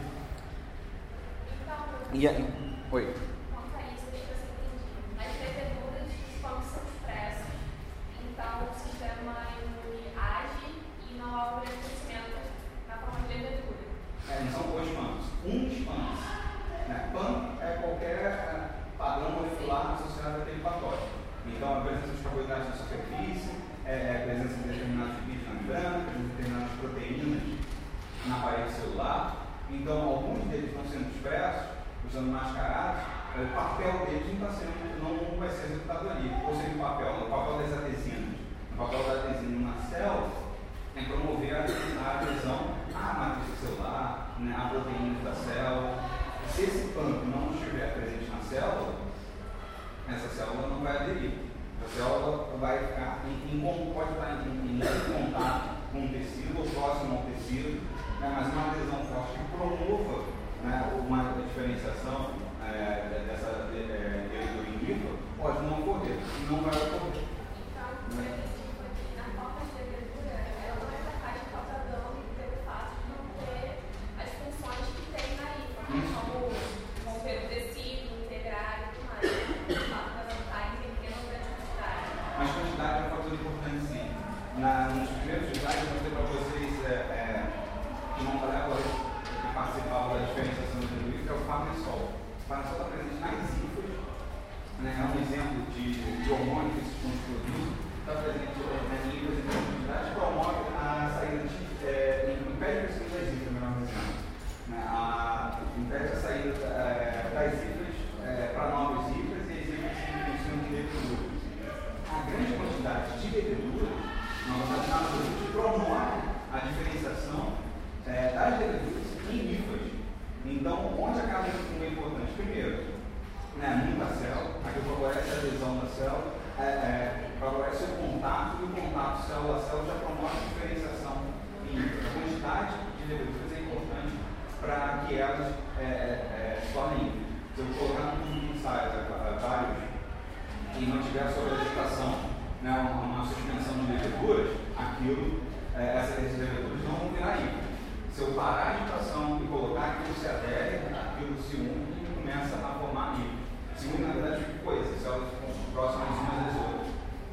Speaker 1: E aí, oi.
Speaker 2: Quanto a isso, deixa eu ver se eu entendi. Nas leveduras, os fungos são expressos, então o sistema imune age e não há o crescimento na forma de levedura.
Speaker 1: Não são dois panos. PANs. PAN é qualquer padrão molecular associado àquele patógeno. Então, a presença de carboidratos na superfície, a presença de determinados lipídios na membrana, a presença de determinadas proteínas na parede celular. Então, alguns deles estão sendo expressos, usando mascarados, o papel deles não vai ser executado ali. Ou seja, o papel das adesinas. O papel da adesina na célula é promover a adesão à matriz celular, à proteína da célula. Se esse PAN não estiver presente na célula, essa célula não vai aderir. A célula vai ficar pode estar em leve contato com o tecido ou próximo ao tecido, mas uma adesão forte que promova uma diferenciação dessa levedura in vitro pode não ocorrer, e não vai ocorrer.
Speaker 2: Então, por exemplo, na forma de levedura, ela não é capaz de causar dano pelo fato de não ter as funções que tem na IFA, como romper o tecido, integrar e tudo mais. O fato dela não estar em pequena ou grande quantidade.
Speaker 1: Mas quantidade é um fator importante, sim. Nos primeiros slides, eu mostrei para vocês que não participava da diferenciação do levedura, que é o farnesol. O farnesol está presente nas hifas, é um exemplo de hormônio que esses fundos produzem, está presente nas hifas em grande quantidade, promove a saída impede o crescimento das hifas, melhor dizendo. Impede a saída das hifas para novas hifas e as hifas se beneficiam de leveduras. A grande quantidade de leveduras, na produto, promove a diferenciação das leveduras em hifas. Então, onde a carga de fungo é importante? Primeiro, muita célula, aqui favorece a adesão da célula, favorece o contato, e o contato célula a célula já promove a diferenciação em hifas. A quantidade de leveduras é importante para que elas se tornem hifas. Se eu colocar num ensaio vários e não tiver sobre a vegetação uma suspensão de leveduras, essas leveduras não vão virar hifas. Se eu parar a agitação e colocar aquilo se adere, aquilo se une e começa a formar hifas. Se une, na verdade, de coisas, elas ficam próximas umas das outras.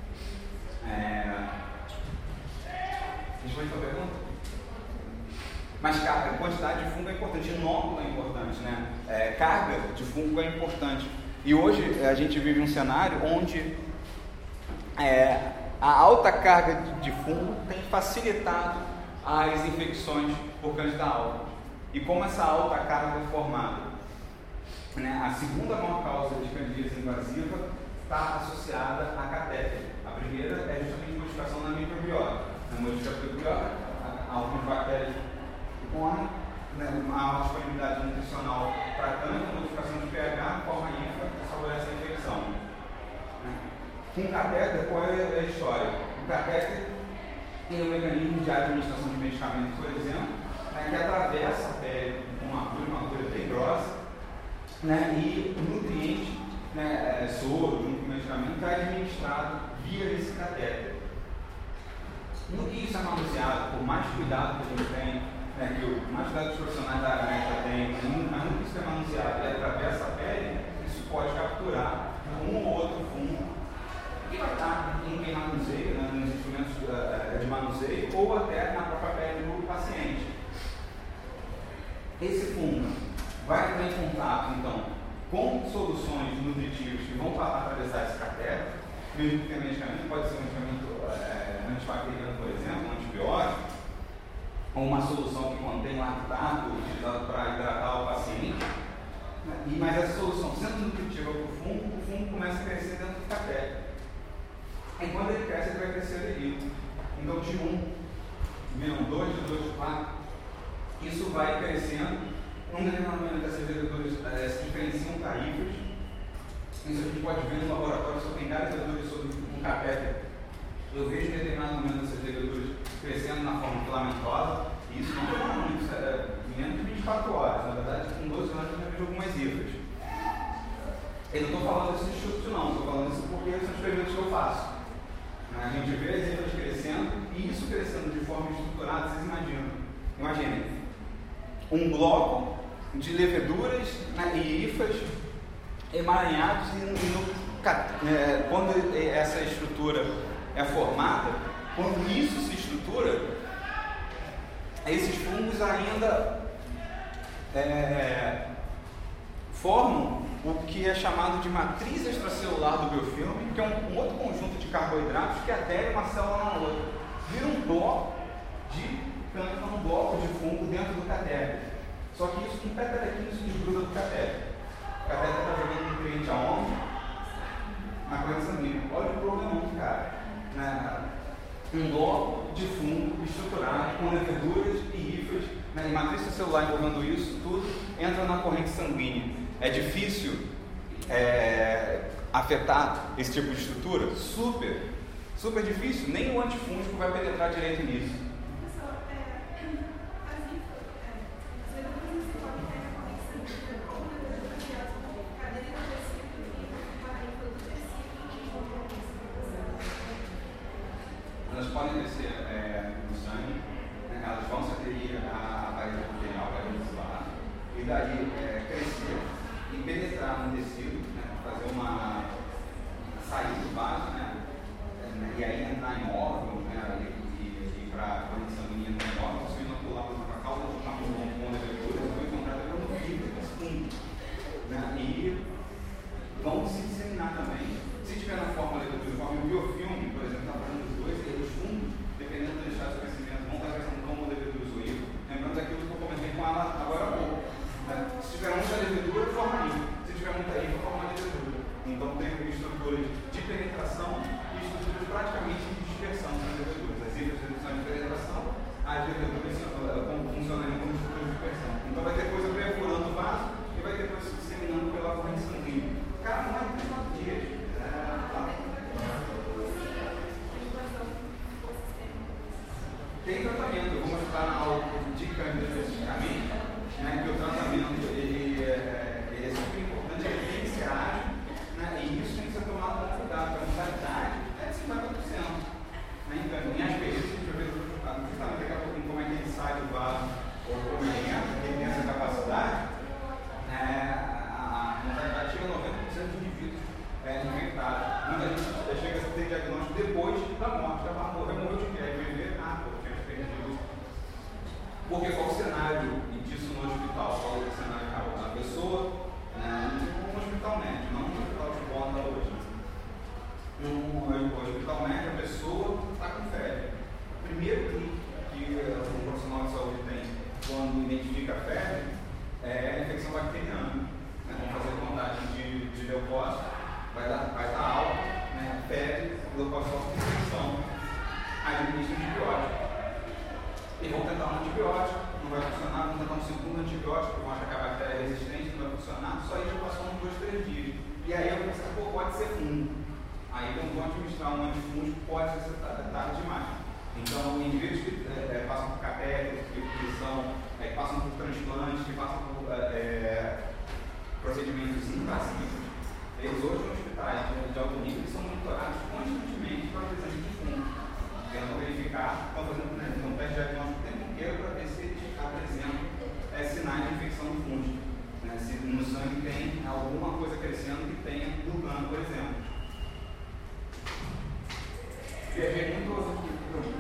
Speaker 1: Responde a sua pergunta? Mas a quantidade de fungo é importante, inóculo é importante, carga de fungo é importante. E hoje a gente vive um cenário onde a alta carga de fungo tem facilitado as infecções por Candida albicans. E como essa alta carga é formada? A segunda maior causa de candidíase invasiva está associada à catéter. A primeira é justamente modificação na microbiota. Na microbiota, algumas bactérias que correm, a disponibilidade nutricional para cândida, modificação de pH, forma IFA, que favorece a infecção. Com catéter, qual é a história? O catéter tem um mecanismo de administração de medicamentos, por exemplo, que atravessa a pele com uma agulha bem grossa, e o nutriente, soro, junto com o medicamento, é administrado via esse catéter. No que isso é manuseado, por mais cuidado que a gente tem, que mais cuidado que os profissionais da área têm, no que isso é manuseado e atravessa a pele, isso pode capturar um ou outro fungo que vai estar em quem manuseia, nos instrumentos de manuseio, ou até na própria pele do paciente. Esse fungo vai entrar em contato, então, com soluções nutritivas que vão atravessar esse catéter, mesmo que tenha medicamento, pode ser um medicamento antibacteriano, por exemplo, um antibiótico, ou uma solução que contém lactato utilizado para hidratar o paciente. Mas essa solução, sendo nutritiva para o fungo começa a crescer dentro do catéter. E quando ele cresce, ele vai crescer aderido. Então, de 1, menos 2, de 2, de 4, isso vai crescendo. Num determinado momento, essas leveduras se diferenciam tarifas. Isso a gente pode ver no laboratório, se eu tenho várias leveduras sobre um catéter. Eu vejo em determinado momento essas leveduras crescendo na forma filamentosa, e isso não demora muito, menos de 24 horas. Na verdade, com 12 anos eu já vejo algumas hifas. Eu não estou falando isso de chute, não, estou falando isso porque são experimentos que eu faço. A gente vê as hifas crescendo, e isso crescendo de forma estruturada, vocês imaginem, um bloco de leveduras, né, e hifas emaranhados, quando essa estrutura é formada, quando isso se estrutura, esses fungos ainda formam o que é chamado de matriz extracelular do biofilme, que é um outro conjunto de carboidratos que adere uma célula na outra. Vira um bloco um bloco de fungo dentro do catéter. Só que isso, um petelequinho se desgruda do catéter. O catéter está jogando nutriente aonde? Na corrente sanguínea. Olha o problemão, cara. Um bloco de fungo estruturado com leveduras e hifas, e matriz celular envolvendo isso tudo, entra na corrente sanguínea. É difícil afetar esse tipo de estrutura? Super difícil. Nem o antifúngico vai penetrar direito nisso. Elas podem descer no sangue, né? Elas vão se aderir à parede epitelial, à parede celular, e daí crescer e penetrar no tecido, né? Fazer uma saída do vaso, né? E aí entrar em órgãos, né? E para a corrente sanguínea entrar em órgãos, se inocular para a causa de uma levedura, vão encontrar pelo fígado, né? E vão se disseminar também. Se tiver na forma levedura, forma biofilme, por exemplo, está falando dos dois, os fungos, dependendo do estado de crescimento, vão estar crescendo como levedura zoído. Lembrando aquilo que eu comentei com ela agora há pouco. Né? Se tiver muita levedura, forma hifa. Se tiver muita hifa, forma levedura. Então tem estruturas de penetração e estruturas praticamente de dispersão das leveduras. As hifas são de penetração, as leveduras funcionando como estruturas de dispersão. Então vai ter coisa perfurando o vaso e vai ter coisa se disseminando pela corrente sanguínea. Cara, não é 4 dias. Tem tratamento, eu vou mostrar na aula de câmbio especificamente, né, que o tratamento ele é super importante, ele tem que ser ágil, né, e isso tem que ser tomado com cuidado, porque a mortalidade é de 50%. Né, então, em aspergillo, a gente vai ver justamente daqui a pouquinho como é que ele sai do vaso, ou como ele entra, porque ele tem essa capacidade, a mortalidade chega a 90% de indivíduos infectados. Muita gente chega a ter diagnóstico depois da morte, já morreu de quê? Porque qual o cenário disso no hospital? Qual é o cenário? A pessoa, no hospital médio, não no hospital de ponta hoje. No hospital médio, a pessoa está com febre. O primeiro clique que o profissional de saúde tem quando identifica a febre é a infecção bacteriana. Vamos fazer contagem de leucócito, vai estar alta, febre, leucócito com infecção. Aí administra antibiótico. E vão tentar um antibiótico, não vai funcionar, vão tentar um segundo antibiótico, vão achar que a bactéria é resistente, não vai funcionar, só aí já passou uns 2, 3 dias. E aí eu pensei, pode ser fungo. Aí então vão administrar um antifúngico, pode ser tarde demais. Então, indivíduos que passam por catéteres, que passam por transplantes, que passam por procedimentos invasivos, eles hoje nos hospitais de alto nível são monitorados constantemente para a presença de fungo. Tentam verificar, estão fazendo um teste diagnóstico o tempo inteiro para ver se eles apresentam sinais de infecção do fungo. Se no sangue tem alguma coisa crescendo que tenha pulgando, por exemplo. Viajei muito aqui.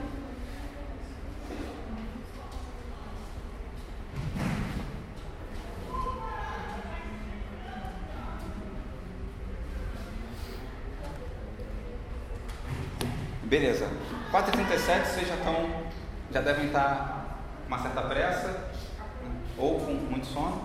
Speaker 1: Beleza. 4h37, vocês já devem estar com uma certa pressa ou com muito sono.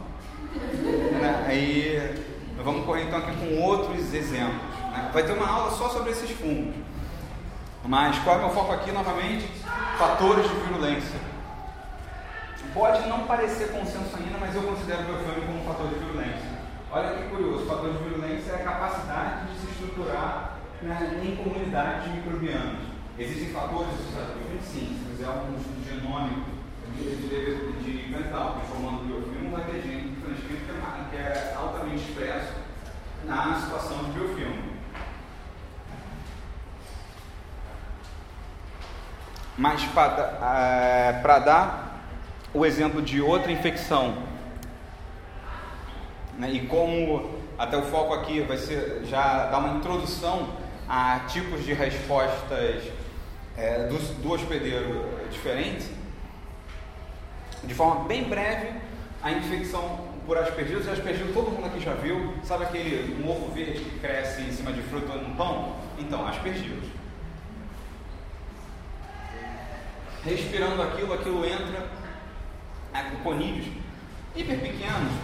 Speaker 1: Aí vamos correr então aqui com outros exemplos. Vai ter uma aula só sobre esses fungos. Mas qual é o meu foco aqui novamente? Fatores de virulência. Pode não parecer consenso ainda, mas eu considero o biofilme como um fator de virulência. Olha que curioso, o fator de virulência é a capacidade de se estruturar em comunidades de microbianos. Existem fatores associados ao biofilme? Sim. Se fizer um estudo genômico de mental, formando o biofilme, vai ter gene transcrito que é altamente expresso na situação de biofilme. Mas para dar o exemplo de outra infecção, né, e como até o foco aqui vai ser já dar uma introdução a tipos de respostas do hospedeiro diferentes, de forma bem breve, a infecção por aspergillus. Aspergillus todo mundo aqui já viu, sabe aquele mofo verde que cresce em cima de fruta no pão? Então, aspergillus. Respirando aquilo entra com conídeos hiper pequenos,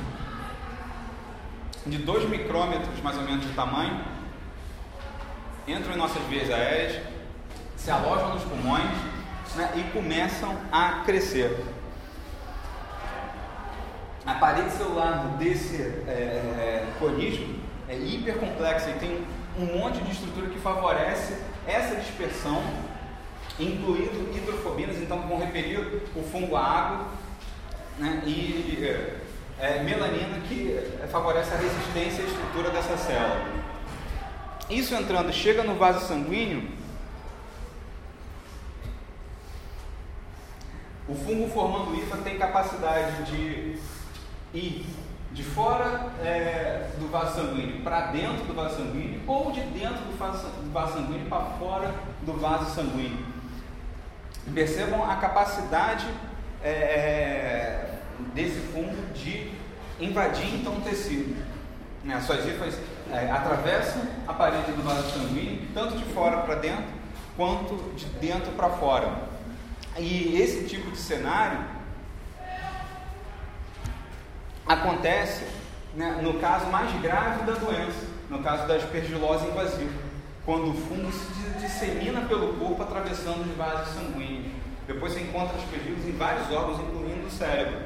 Speaker 1: de 2 micrômetros mais ou menos de tamanho, entram em nossas veias aéreas, se alojam nos pulmões, né, e começam a crescer. A parede celular desse conídeo é hiper complexa e tem um monte de estrutura que favorece essa dispersão, incluindo hidrofobinas, então vão repelir o fungo à água, né, e melanina, que favorece a resistência à estrutura dessa célula. Isso entrando, chega no vaso sanguíneo, o fungo formando hifa tem capacidade de ir de fora do vaso sanguíneo para dentro do vaso sanguíneo, ou de dentro do vaso sanguíneo para fora do vaso sanguíneo. Percebam a capacidade desse fungo de invadir então o tecido. As suas hifas atravessam a parede do vaso sanguíneo, tanto de fora para dentro, quanto de dentro para fora. E esse tipo de cenário acontece, né, no caso mais grave da doença, no caso da aspergilose invasiva, quando o fungo se dissemina pelo corpo atravessando os vasos sanguíneos. Depois você encontra aspergillus em vários órgãos, incluindo o cérebro.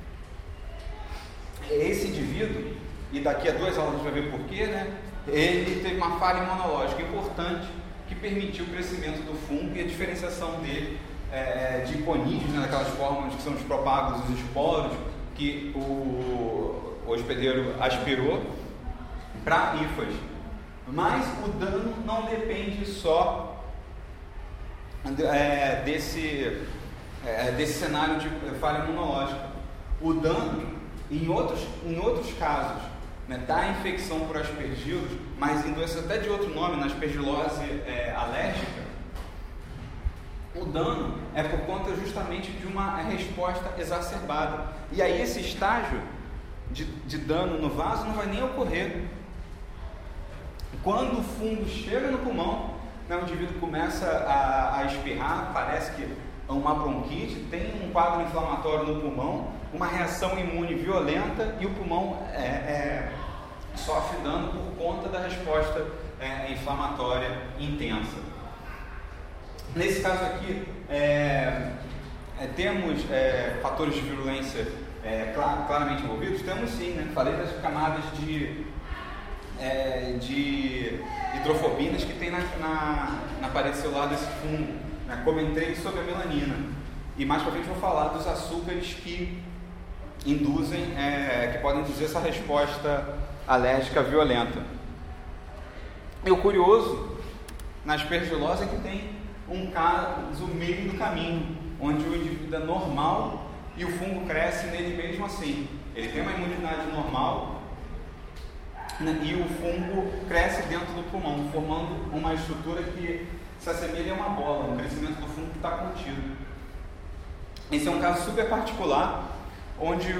Speaker 1: Esse indivíduo, e daqui a 2 aulas a gente vai ver porquê, né, ele teve uma falha imunológica importante que permitiu o crescimento do fungo e a diferenciação dele de conídeos, né, daquelas formas que são os propágulos, os esporos, que o hospedeiro aspirou para hifas. Mas o dano não depende só desse cenário de falha imunológica. O dano, em outros casos, né, da infecção por aspergillus, mas em doença até de outro nome, na aspergilose alérgica, o dano é por conta justamente de uma resposta exacerbada. E aí esse estágio de dano no vaso não vai nem ocorrer. Quando o fungo chega no pulmão, né, o indivíduo começa a espirrar, parece que é uma bronquite, tem um quadro inflamatório no pulmão, uma reação imune violenta, e o pulmão sofre dano por conta da resposta inflamatória intensa. Nesse caso aqui, temos fatores de virulência claramente envolvidos? Temos sim, né? Falei das camadas de hidrofobinas que tem na parede celular desse fungo, né? Comentei sobre a melanina, e mais para frente vou falar dos açúcares que podem induzir essa resposta alérgica violenta. E o curioso na aspergilose é que tem um caso meio do caminho, onde o indivíduo é normal e o fungo cresce nele mesmo assim. Ele tem uma imunidade normal, né, e o fungo cresce dentro do pulmão, formando uma estrutura que se assemelha a uma bola, um crescimento do fungo que está contido. Esse é um caso super particular, onde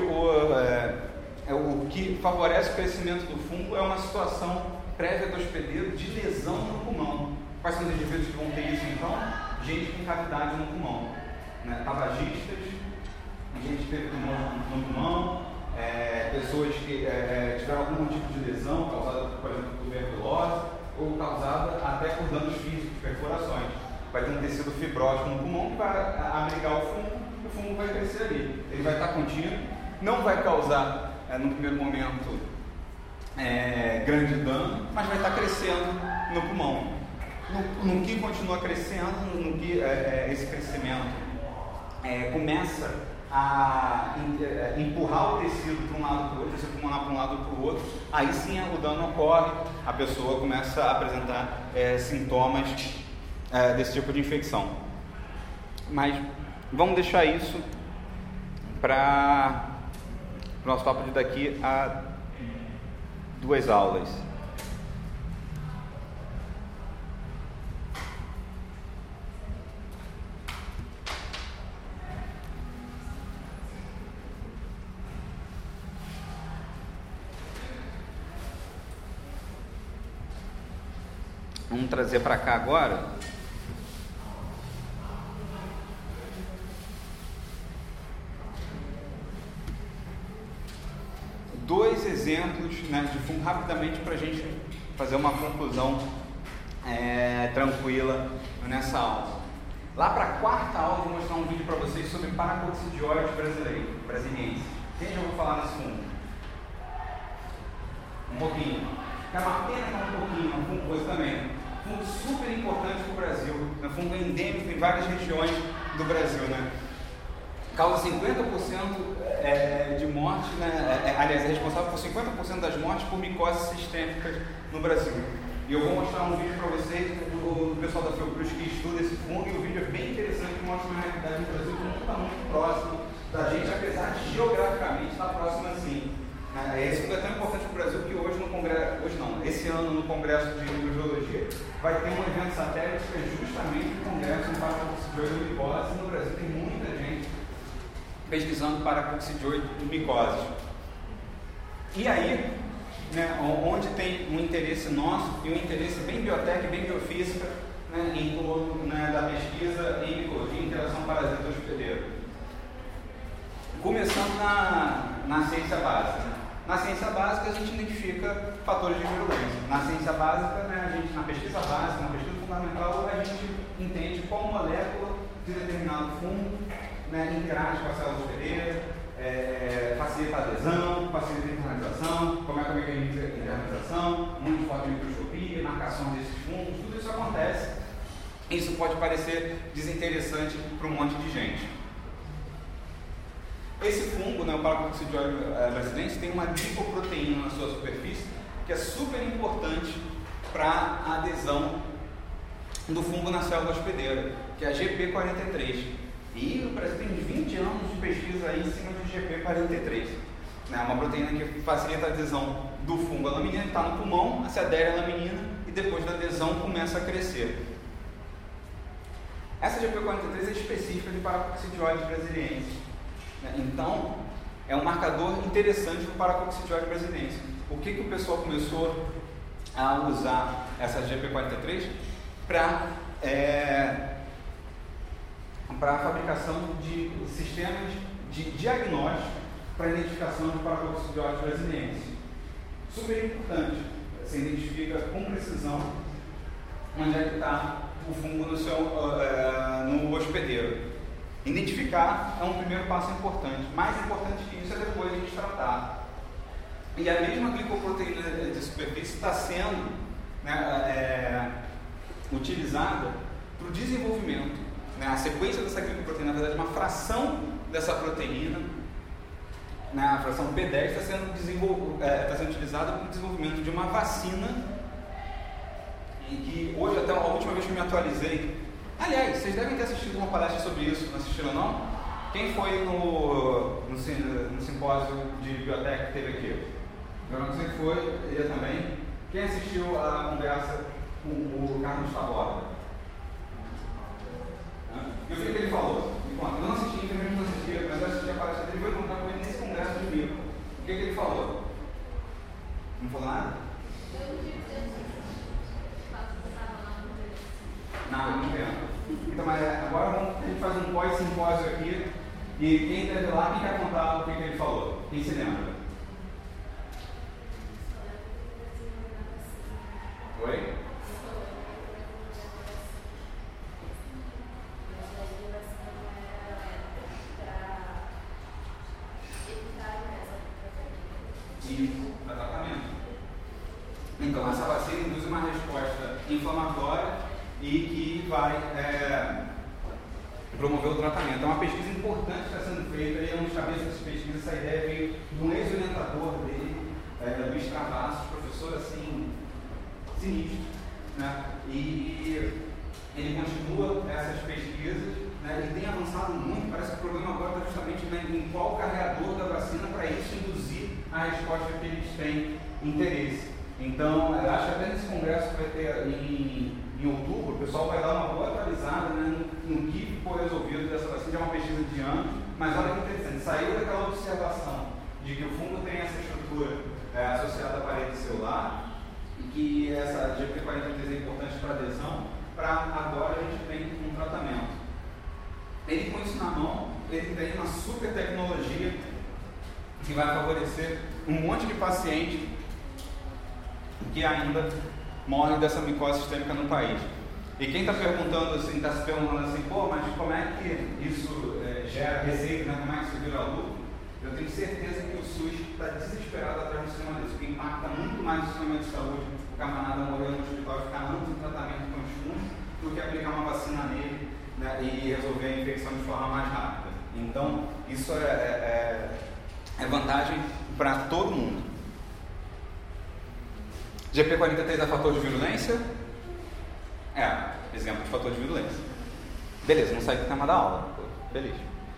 Speaker 1: o que favorece o crescimento do fungo é uma situação prévia do hospedeiro de lesão no pulmão. Quais são os indivíduos que vão ter isso então? Gente com cavidade no pulmão, né? Tabagistas, gente que teve tumor no pulmão, pessoas que tiveram algum tipo de lesão causada, por exemplo, por tuberculose, ou causada até por danos físicos, perfurações. Vai ter um tecido fibrótico no pulmão que vai abrigar o fungo vai crescer ali. Ele vai estar contínuo, não vai causar, no primeiro momento, grande dano, mas vai estar crescendo no pulmão. No que continua crescendo, no que esse crescimento começa a empurrar o tecido para um lado para o outro, tecido pulmonar para um lado para o outro, aí sim o dano ocorre, a pessoa começa a apresentar sintomas desse tipo de infecção. Mas vamos deixar isso para o nosso papo de daqui a 2 aulas. Vamos trazer para cá agora dois exemplos, né, de fundo rapidamente para a gente fazer uma conclusão tranquila nessa aula. Lá para a 4ª aula eu vou mostrar um vídeo para vocês sobre paracoccidioides brasiliensis. Quem já ouviu falar nesse fungo? Um pouquinho. É uma pena que é um pouquinho, um fungo coisa também. Fungo super importante para o Brasil, um fungo endêmico em várias regiões do Brasil, né? Causa 50% de morte, né? Aliás, é responsável por 50% das mortes por micoses sistêmicas no Brasil. E eu vou mostrar um vídeo para vocês do pessoal da Fiocruz que estuda esse fungo, e o vídeo é bem interessante, que mostra uma realidade no Brasil que não está muito próximo da gente, apesar de geograficamente estar próximo assim. Esse fungo é tão importante para o Brasil que hoje no Congresso, esse ano no Congresso de Microbiologia, vai ter um evento satélite que é justamente o Congresso de Paracoccidioides micoses. No Brasil tem muita gente pesquisando paracoccidioides micoses. E aí, né, onde tem um interesse nosso e um interesse bem biotécnico, bem biofísica, né, da pesquisa em micologia e interação parasita-hospedeiro. Começando na ciência básica. Né? Na ciência básica a gente identifica fatores de virulência. Na ciência básica, né, na pesquisa básica, na pesquisa fundamental, a gente entende qual molécula de determinado fungo, né, interage com a célula hospedeira, facilita a adesão, facilita a internalização, como é que é o mecanismo de internalização, muito forte microscopia, marcação desses fungos, tudo isso acontece. Isso pode parecer desinteressante para um monte de gente. Esse fungo, né, o Paracoccidioides brasiliensis, tem uma lipoproteína na sua superfície que é super importante para a adesão do fungo na célula hospedeira, que é a GP43. E o Brasil tem 20 anos de pesquisa aí em cima de GP43. É uma proteína que facilita a adesão do fungo à laminina, está no pulmão, se adere à laminina e depois da adesão começa a crescer. Essa GP43 é específica de Paracoccidioides brasiliensis. Então, é um marcador interessante para o Paracoccidioides brasiliensis. Por que o pessoal começou a usar essa GP43? Para a fabricação de sistemas de diagnóstico para a identificação de Paracoccidioides brasiliensis. Super importante, você identifica com precisão onde é que está o fungo no hospedeiro. Identificar é um primeiro passo importante. Mais importante que isso é depois a gente tratar. E a mesma glicoproteína de superfície está sendo, né, utilizada para o desenvolvimento. Né, a sequência dessa glicoproteína, na verdade, uma fração dessa proteína, né, a fração P10, está sendo utilizada para o desenvolvimento de uma vacina. E que hoje, até a última vez que eu me atualizei, aliás, vocês devem ter assistido uma palestra sobre isso, não assistiram não? Quem foi no simpósio de biotech que teve aqui? Eu não sei que foi, ele também. Quem assistiu a conversa com o Carlos Taborda? E o que ele falou? Eu não assisti, infelizmente não assisti, mas eu assisti a palestra dele e vou encontrar com ele nesse congresso de mil. O que ele falou? Não falou nada? Não entendo. Então, mas agora a gente faz um pós-simpósio aqui, e quem esteve lá, quem quer contar o que ele falou? Quem se lembra? Oi? Isso, para tratamento. Então, essa vacina induz uma resposta inflamatória e que vai promover o tratamento. É uma pesquisa importante que está sendo feita, ele é um dos cabeças dessa pesquisa. Essa ideia veio de um ex-orientador dele, Luiz Travassos, professor assim, sinistro, né? E ele continua essas pesquisas, né? E tem falaram muito, parece que o problema agora está justamente em qual carreador da vacina para isso induzir a resposta que eles têm interesse. Então, acho que até nesse congresso que vai ter em outubro, o pessoal vai dar uma boa atualizada, né, no que ficou resolvido dessa vacina, é uma pesquisa de anos, mas olha que interessante, saiu daquela observação de que o fungo tem essa estrutura associada à parede celular e que essa GP43 é importante para adesão, para agora a gente tem um tratamento. Ele, com isso na mão, ele tem uma super tecnologia que vai favorecer um monte de paciente que ainda morre dessa micose sistêmica no país. E quem está perguntando assim, está se perguntando assim, pô, mas como é que isso gera receita, né? Como é que isso vira lucro? Eu tenho certeza que o SUS está desesperado atrás do sistema desse, porque impacta muito mais o sistema de saúde, o camarada morrer no hospital e ficar anos em tratamento com os fungos, do que aplicar uma vacina nele, né, e resolver a infecção de forma mais rápida. Então, isso é vantagem para todo mundo. GP43 é fator de virulência? Exemplo de fator de virulência. Beleza, não sai do tema da aula. Beleza.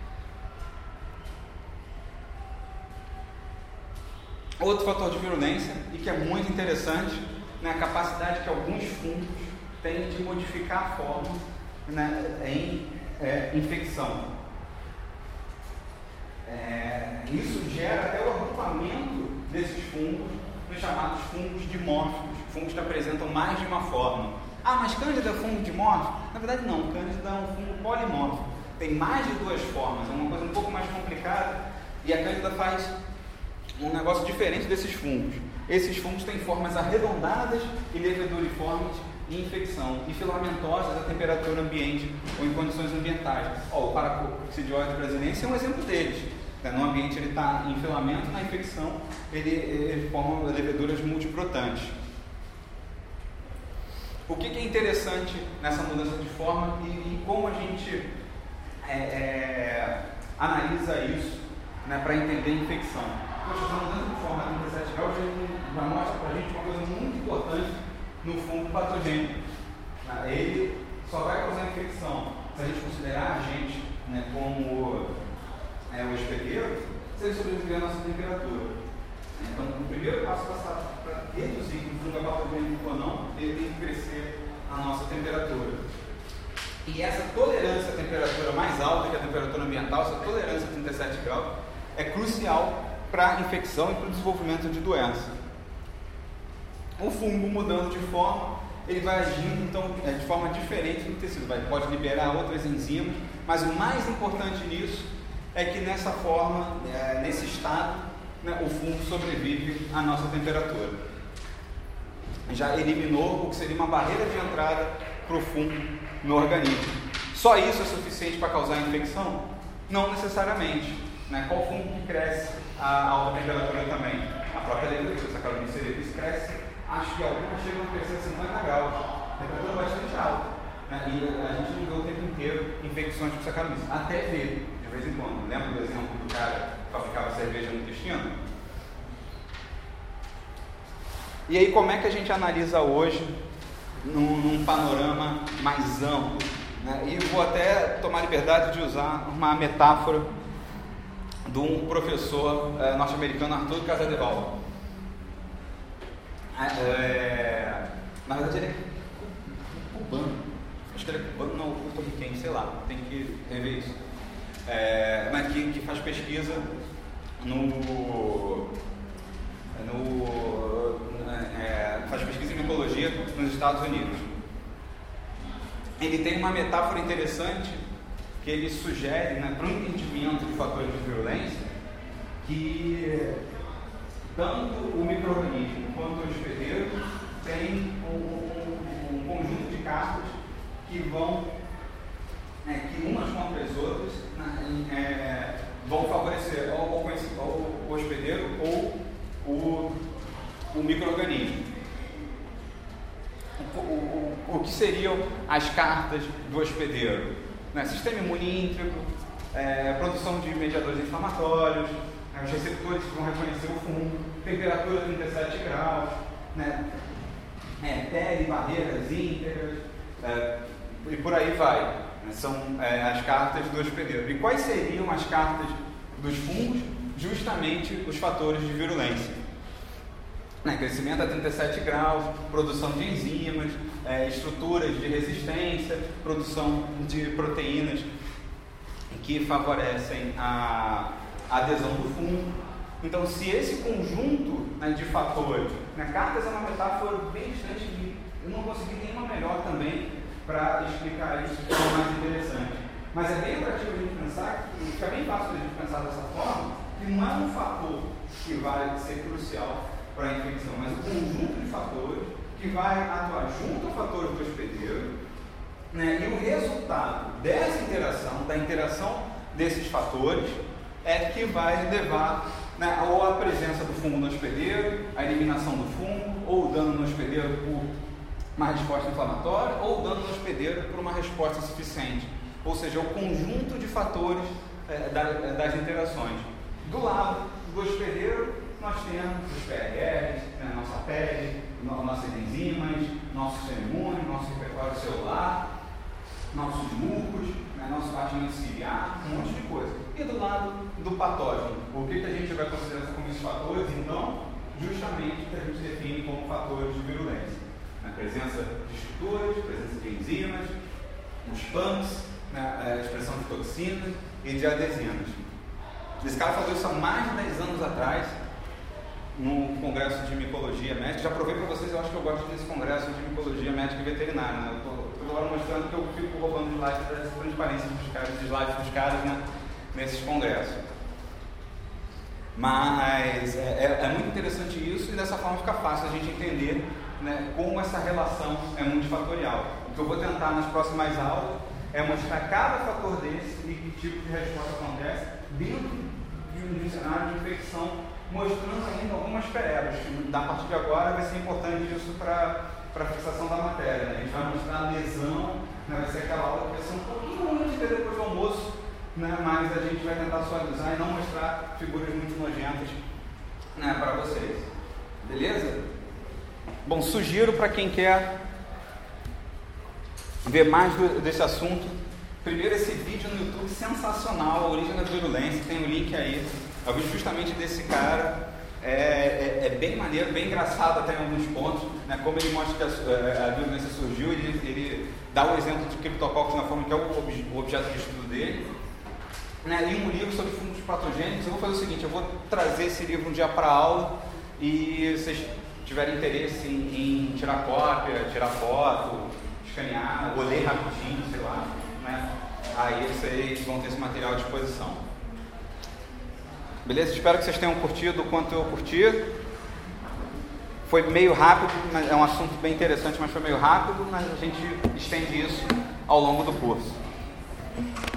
Speaker 1: Outro fator de virulência, e que é muito interessante, né, a capacidade que alguns fungos têm de modificar a forma, né, em infecção. Isso gera até o agrupamento desses fungos nos chamados fungos dimórficos, fungos que apresentam mais de uma forma. Ah, mas Cândida é fungo dimórfico? Na verdade não, Cândida é um fungo polimórfico, tem mais de duas formas, é uma coisa um pouco mais complicada, e a Cândida faz um negócio diferente desses fungos. Esses fungos têm formas arredondadas e leveduriformes de infecção e filamentosas a temperatura ambiente ou em condições ambientais. O Paracoccidioides brasilense é um exemplo deles. No ambiente ele está em filamento, na infecção ele forma leveduras multibrotantes. O que é interessante nessa mudança de forma e como a gente analisa isso, né, para entender a infecção? Poxa, essa mudança de forma a 37 graus já mostra para a gente uma coisa muito importante no fungo patogênico. Ele só vai causar infecção se a gente considerar a gente, né, como o hospedeiro, se ele sobreviver à nossa temperatura. Então, o primeiro passo para reduzir o fungo é patogênico ou não, ele tem que crescer a nossa temperatura. E essa tolerância à temperatura mais alta que a temperatura ambiental, essa tolerância a 37 graus, é crucial para a infecção e para o desenvolvimento de doença. O fungo mudando de forma, ele vai agindo então de forma diferente no tecido, pode liberar outras enzimas, mas o mais importante nisso é que nessa forma, nesse estado, né, o fungo sobrevive à nossa temperatura. Já eliminou o que seria uma barreira de entrada para o fungo no organismo. Só isso é suficiente para causar infecção? Não necessariamente. Né? Qual fungo que cresce a alta temperatura também? A própria levedura, Saccharomyces cerevisiae cresce, acho que algumas chegam a crescer a 50 graus. Temperatura bastante alta. Né? E a gente não vê o tempo inteiro infecções por Saccharomyces. Até ver, de vez em quando. Lembra do exemplo do cara que fabricava cerveja no intestino? E aí, como é que a gente analisa hoje num panorama mais amplo? Né? E vou até tomar a liberdade de usar uma metáfora de um professor norte-americano, Arthur Casadeval. Na verdade ele é cubano, acho que ele é cubano, não, porto-riquenho, sei lá, tem que rever isso. Mas que faz pesquisa faz pesquisa em micologia nos Estados Unidos. Ele tem uma metáfora interessante que ele sugere, né, para o entendimento de fatores de virulência, que tanto o micro-organismo quanto o hospedeiro tem um conjunto de cartas que vão, que umas contra as outras, vão favorecer ou o hospedeiro ou o micro-organismo. O que seriam as cartas do hospedeiro? Né? Sistema imuníntrico, produção de mediadores inflamatórios, os receptores que vão reconhecer o fungo, temperatura 37 graus, né? Pele, barreiras íntegras, e por aí vai. São as cartas do hospedeiro. E quais seriam as cartas dos fungos? Justamente os fatores de virulência. Crescimento a 37 graus, produção de enzimas, estruturas de resistência, produção de proteínas que favorecem a adesão do fungo. Então, se esse conjunto de fatores, cartas é uma metáfora bem distante e eu não consegui nenhuma melhor também para explicar isso de forma mais interessante. Mas é bem atrativo a gente pensar, e fica bem fácil a gente pensar dessa forma, que não é um fator que vai ser crucial para a infecção, mas o conjunto de fatores que vai atuar junto ao fator do hospedeiro, e o resultado dessa interação, da interação desses fatores, é que vai levar ou a presença do fungo no hospedeiro, a eliminação do fungo, ou o dano no hospedeiro por uma resposta inflamatória, ou o dano no hospedeiro por uma resposta suficiente. Ou seja, o conjunto de fatores das interações. Do lado do hospedeiro, nós temos os PLRs, nossa pele, nossas enzimas, nosso sistema imune, nosso repertório celular, nossos mucos, nosso batimento ciliar, um monte de coisa. E do lado do patógeno, o que a gente vai considerar como esses fatores? Então, justamente o que a gente define como fatores de virulência. A presença de estruturas, presença de enzimas, os PAMs, a expressão de toxinas e de adesinas. Esse cara falou isso há mais de 10 anos atrás, no congresso de micologia médica. Já provei para vocês, eu acho que eu gosto desse congresso de micologia médica e veterinária. Eu estou agora mostrando que eu fico roubando slides da transparência dos caras, dos slides dos caras, nesses congressos. Mas é muito interessante isso, e dessa forma fica fácil a gente entender como essa relação é multifatorial. O que eu vou tentar nas próximas aulas é mostrar cada fator desse e que tipo de resposta acontece dentro de um cenário de infecção, mostrando ainda algumas perebas. A partir de agora vai ser importante isso para a fixação da matéria. A gente vai mostrar a lesão, vai ser aquela aula que vai ser um pouquinho antes de depois do almoço, mas a gente vai tentar suavizar e não mostrar figuras muito nojentas para vocês. Beleza? Bom, sugiro para quem quer ver mais desse assunto, primeiro esse vídeo no YouTube sensacional, A Origem da Virulência, tem o link aí. É o vídeo justamente desse cara, é bem maneiro, bem engraçado até em alguns pontos, como ele mostra que a virulência surgiu, ele dá o exemplo de Cryptococcus na forma que é o objeto de estudo dele, e um livro sobre fungos patogênicos. Eu vou fazer o seguinte, eu vou trazer esse livro um dia para a aula, e se vocês tiverem interesse em tirar cópia, tirar foto, escanear, ou ler rapidinho, sei lá, aí vocês vão ter esse material à disposição. Beleza? Espero que vocês tenham curtido o quanto eu curti. Foi meio rápido, mas é um assunto bem interessante, mas foi meio rápido, mas a gente estende isso ao longo do curso.